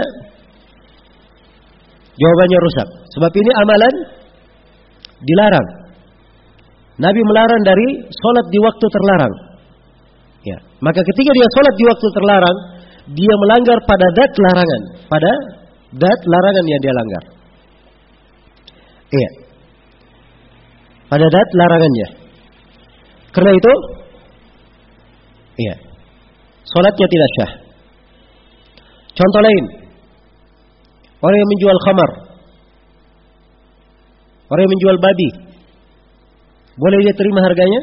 Speaker 1: Jawabannya rusak. Sebab ini amalan dilarang. Nabi melarang dari sholat di waktu terlarang. Ya. Maka ketika dia sholat di waktu terlarang, dia melanggar pada zat larangan. Pada zat larangan yang dia langgar. Iya. Pada zat larangannya. Karena itu, iya, sholatnya tidak syah. Contoh lain, orang yang menjual khamar, orang yang menjual babi, boleh dia terima harganya?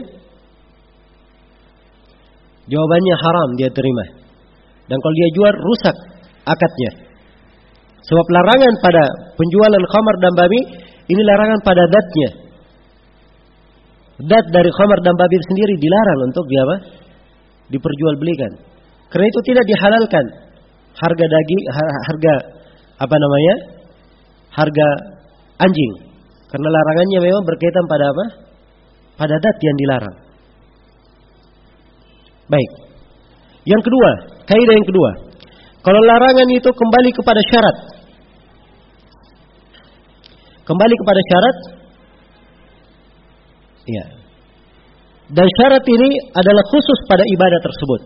Speaker 1: Jawabannya haram dia terima. Dan kalau dia jual, rusak akadnya. Sebab larangan pada penjualan khamar dan babi, ini larangan pada zatnya. Zat dari khamar dan babi sendiri dilarang untuk diperjualbelikan. Karena itu tidak dihalalkan harga daging, harga harga anjing. Karena larangannya memang berkaitan pada apa? Pada zat yang dilarang. Baik. Yang kedua, kaidah yang kedua. Kalau larangan itu kembali kepada syarat. Kembali kepada syarat. Ya. Dan syarat ini adalah khusus pada ibadah tersebut.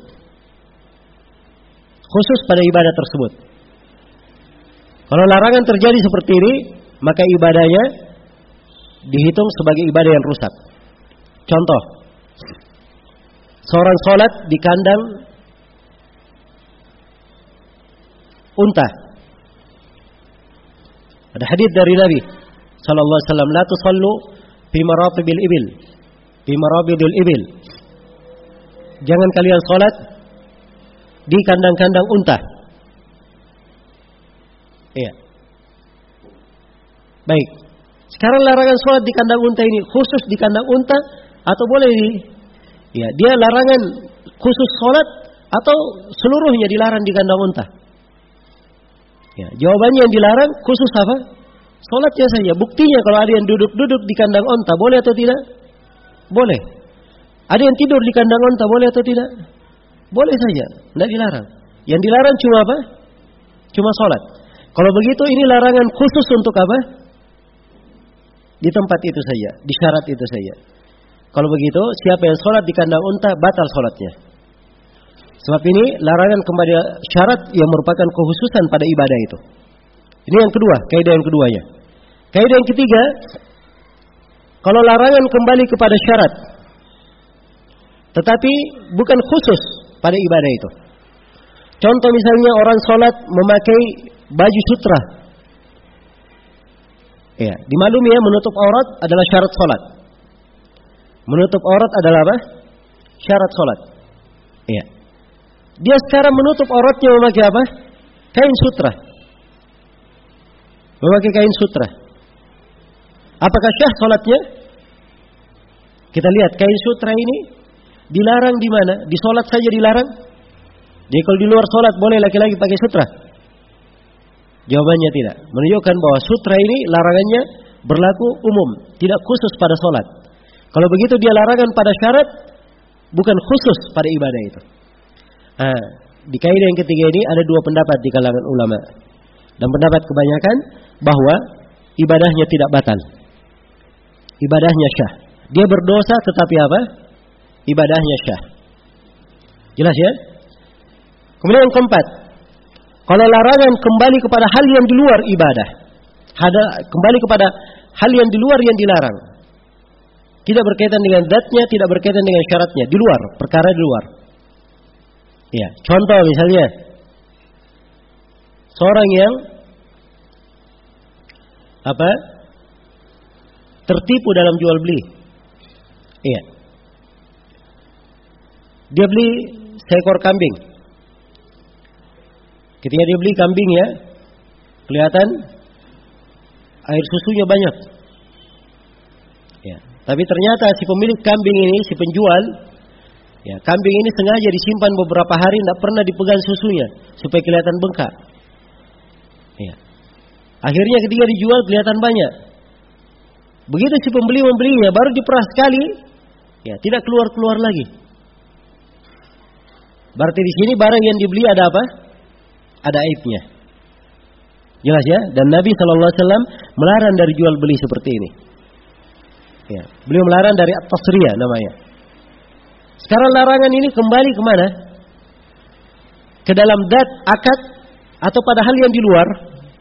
Speaker 1: Khusus pada ibadah tersebut. Kalau larangan terjadi seperti ini, maka ibadahnya dihitung sebagai ibadah yang rusak. Contoh, seorang sholat di kandang unta. Ada hadis dari Nabi sallallahu alaihi wasallam, la tusallu fi maratibil ibil, fi marabidil ibil. Jangan kalian sholat di kandang-kandang unta. Iya. Baik. Sekarang larangan sholat di kandang unta ini khusus di kandang unta atau boleh ya, dia larangan khusus sholat atau seluruhnya dilarang di kandang unta? Ya, jawabannya yang dilarang khusus apa? Sholatnya saja. Buktinya kalau ada yang duduk-duduk di kandang unta, boleh atau tidak? Boleh. Ada yang tidur di kandang unta, boleh atau tidak? Boleh saja, tidak dilarang. Yang dilarang cuma apa? Cuma sholat. Kalau begitu ini larangan khusus untuk apa? Di tempat itu saja, di syarat itu saja. Kalau begitu, siapa yang sholat di kandang unta, batal sholatnya. Sebab ini larangan kembali syarat yang merupakan kekhususan pada ibadah itu. Ini yang kedua, kaidah yang keduanya. Kaidah yang ketiga, kalau larangan kembali kepada syarat, tetapi bukan khusus pada ibadah itu. Contoh misalnya orang sholat memakai baju sutra. Ya, dimaklumi ya, menutup aurat adalah syarat sholat. Menutup aurat adalah apa? Syarat sholat. Ya. Dia sekarang menutup auratnya memakai apa? Kain sutra. Memakai kain sutra. Apakah syah sholatnya? Kita lihat kain sutra ini dilarang di mana? Di sholat saja dilarang. Jadi kalau di luar sholat boleh laki-laki pakai sutra? Jawabannya tidak. Menunjukkan bahwa sutra ini larangannya berlaku umum, tidak khusus pada sholat. Kalau begitu dia larangan pada syarat, bukan khusus pada ibadah itu. Di kaidah yang ketiga ini ada dua pendapat di kalangan ulama. Dan pendapat kebanyakan bahwa ibadahnya tidak batal. Ibadahnya syah. Dia berdosa tetapi apa? Ibadahnya syah. Jelas ya? Kemudian yang keempat, kalau larangan kembali kepada hal yang di luar ibadah, kembali kepada hal yang di luar yang dilarang, tidak berkaitan dengan zatnya, tidak berkaitan dengan syaratnya, di luar, perkara di luar. Ya, contoh misalnya seorang yang tertipu dalam jual beli. Iya. Dia beli seekor kambing. Ketika dia beli kambing ya, kelihatan air susunya banyak. Ya, tapi ternyata si pemilik kambing ini, si penjual, ya, kambing ini sengaja disimpan beberapa hari, tidak pernah dipegang susunya supaya kelihatan bengkak. Ya. Akhirnya ketika dijual kelihatan banyak. Begitu si pembeli membelinya, baru diperah sekali, ya, tidak keluar lagi. Berarti di sini barang yang dibeli ada apa? Ada aibnya. Jelas ya? Dan Nabi SAW melarang dari jual beli seperti ini. Ya, beliau melarang dari at-tasriyah namanya. Sekarang larangan ini kembali kemana? Ke dalam dat, akad, atau pada hal yang di luar?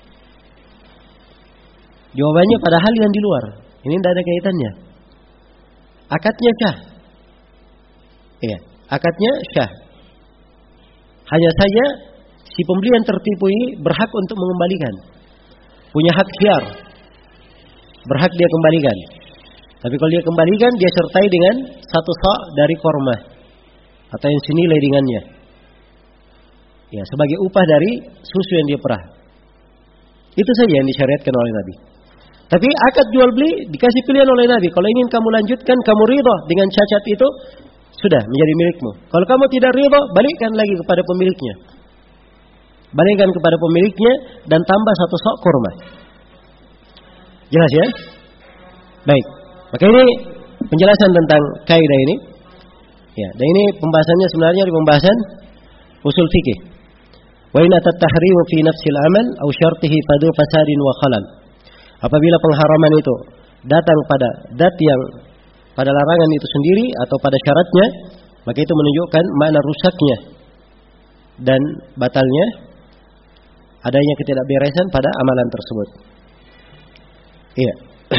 Speaker 1: Jawabannya pada hal yang di luar. Ini tidak ada kaitannya. Akadnya syah. Iya, akadnya syah. Hanya saja si pembeli yang tertipu ini berhak untuk mengembalikan. Punya hak khiyar. Berhak dia kembalikan. Tapi kalau dia kembalikan, dia sertai dengan 1 sa' dari kormah atau yang senilai dengannya. Ya, sebagai upah dari susu yang dia perah. Itu saja yang disyariatkan oleh Nabi. Tapi akad jual beli dikasih pilihan oleh Nabi. Kalau ingin kamu lanjutkan, kamu ridha dengan cacat itu, sudah menjadi milikmu. Kalau kamu tidak ridha, balikkan lagi kepada pemiliknya. Balikkan kepada pemiliknya dan tambah 1 sa' kormah. Jelas ya? Baik. Maka ini penjelasan tentang kaidah ini. Ya, dan ini pembahasannya sebenarnya di pembahasan usul fikih. Wa in at-tahrimu fi nafsil amal aw syartihi fadu fasadin wa khalal. Apabila pengharaman itu datang pada dat yang pada larangan itu sendiri atau pada syaratnya, maka itu menunjukkan makna rusaknya dan batalnya adanya ketidakberesan pada amalan tersebut. Iya.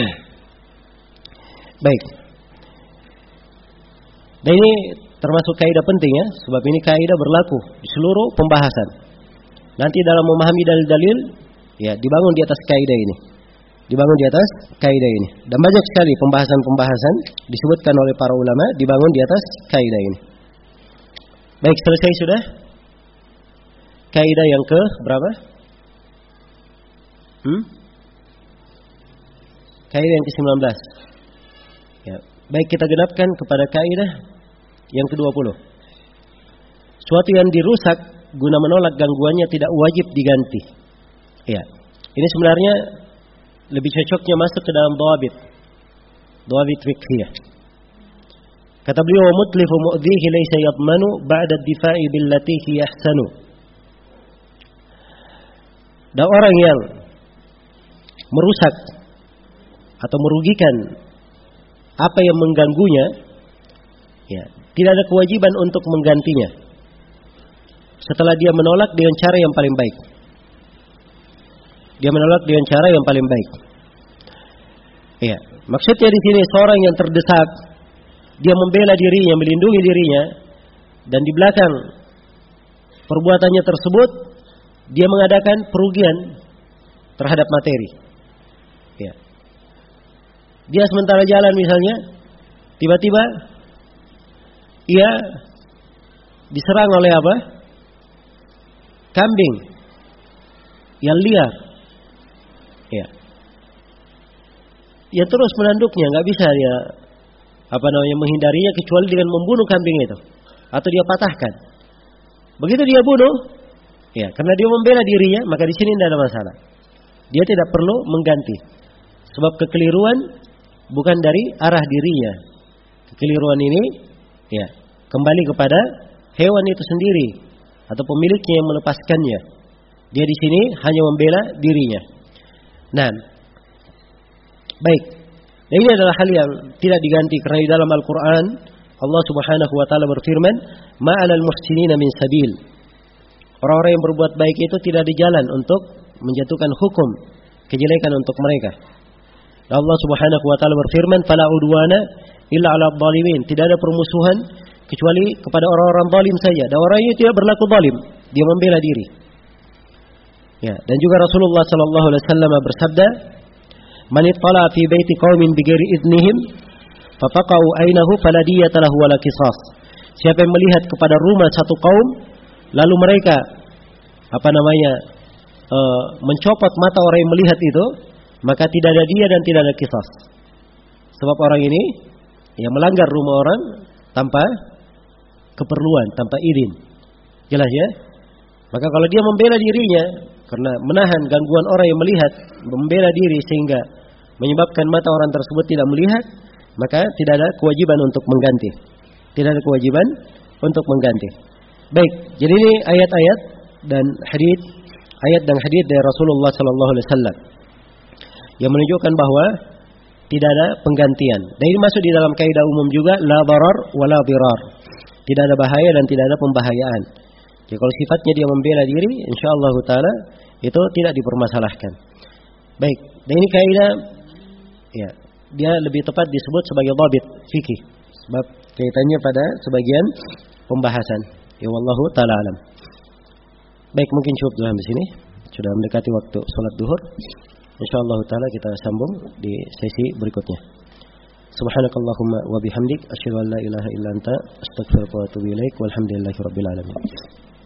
Speaker 1: Baik. Dan ini termasuk kaidah penting ya, sebab ini kaidah berlaku di seluruh pembahasan. Nanti dalam memahami dalil-dalil, ya dibangun di atas kaidah ini. Dibangun di atas kaidah ini. Dan banyak sekali pembahasan-pembahasan disebutkan oleh para ulama dibangun di atas kaidah ini. Baik, selesai sudah? Kaidah yang ke berapa? Kaidah yang ke-19. Ya, baik kita genapkan kepada kaidah yang ke-20. Suatu yang dirusak guna menolak gangguannya tidak wajib diganti. Ya. Ini sebenarnya lebih cocoknya masuk ke dalam dhawabit fiqhiyah. Kata beliau, wa mutlifu mu'dhihi laysa yadmanu ba'da ad-difa'i billati hi ahsanu. Dan orang yang merusak atau merugikan apa yang mengganggunya, ya, tidak ada kewajiban untuk menggantinya setelah dia menolak dengan cara yang paling baik. Dia menolak dengan cara yang paling baik. Ya, maksudnya di sini seorang yang terdesak, dia membela dirinya, melindungi dirinya, dan di belakang perbuatannya tersebut dia mengadakan perugian terhadap materi. Ya. Dia sementara jalan misalnya, tiba-tiba ia diserang oleh apa? Kambing yang liar. Ya. Dia terus menanduknya, nggak bisa dia menghindarinya kecuali dengan membunuh kambing itu atau dia patahkan. Begitu dia bunuh, ya, karena dia membela dirinya, maka di sini tidak ada masalah. Dia tidak perlu mengganti. Sebab kekeliruan bukan dari arah dirinya. Kekeliruan ini, ya, kembali kepada hewan itu sendiri atau pemiliknya yang melepaskannya. Dia di sini hanya membela dirinya. Nah, baik. Dan ini adalah hal yang tidak diganti karena di dalam Al-Quran Allah Subhanahu wa taala berfirman, "Ma'alal muhsinina min sabil." Orang-orang yang berbuat baik itu tidak ada jalan untuk menjatuhkan hukum kejelekan untuk mereka. Dan Allah Subhanahu wa taala berfirman, "Fala udwana illa 'alal zalimin." Tidak ada permusuhan kecuali kepada orang-orang zalim saja. Dan orang ini tidak berlaku zalim, dia membela diri. Ya, dan juga Rasulullah sallallahu alaihi wasallam bersabda, "Man ittala fi baiti qaumin bighairi idnihim, fafaqau ainahu fala diyata lahu wala qisas." Siapa yang melihat kepada rumah satu kaum lalu mereka mencopot mata orang yang melihat itu, maka tidak ada dia dan tidak ada qisas. Sebab orang ini yang melanggar rumah orang tanpa keperluan, tanpa izin. Jelas ya? Maka kalau dia membela dirinya karena menahan gangguan orang yang melihat, membela diri sehingga menyebabkan mata orang tersebut tidak melihat, maka tidak ada kewajiban untuk mengganti. Tidak ada kewajiban untuk mengganti. Baik, jadi ini ayat-ayat dan hadits, ayat dan hadits dari Rasulullah sallallahu alaihi wasallam yang menunjukkan bahwa tidak ada penggantian. Dan ini masuk di dalam kaidah umum juga, la darar wa la dirar. Tidak ada bahaya dan tidak ada pembahayaan. Jadi kalau sifatnya dia membela diri, insyaallah taala itu tidak dipermasalahkan. Baik, dan ini kaidah ya, dia lebih tepat disebut sebagai dhabit fikih sebab kaitannya pada sebagian pembahasan. Ya wallahu taala alam. Baik, mungkin cukup dulu di sini. Sudah mendekati waktu salat zuhur. Insyaallah taala kita sambung di sesi berikutnya. Subhanakallahumma wa bihamdik asyhadu an la ilaha illa anta astaghfiruka wa atubu ilaik walhamdulillahirabbil alamin.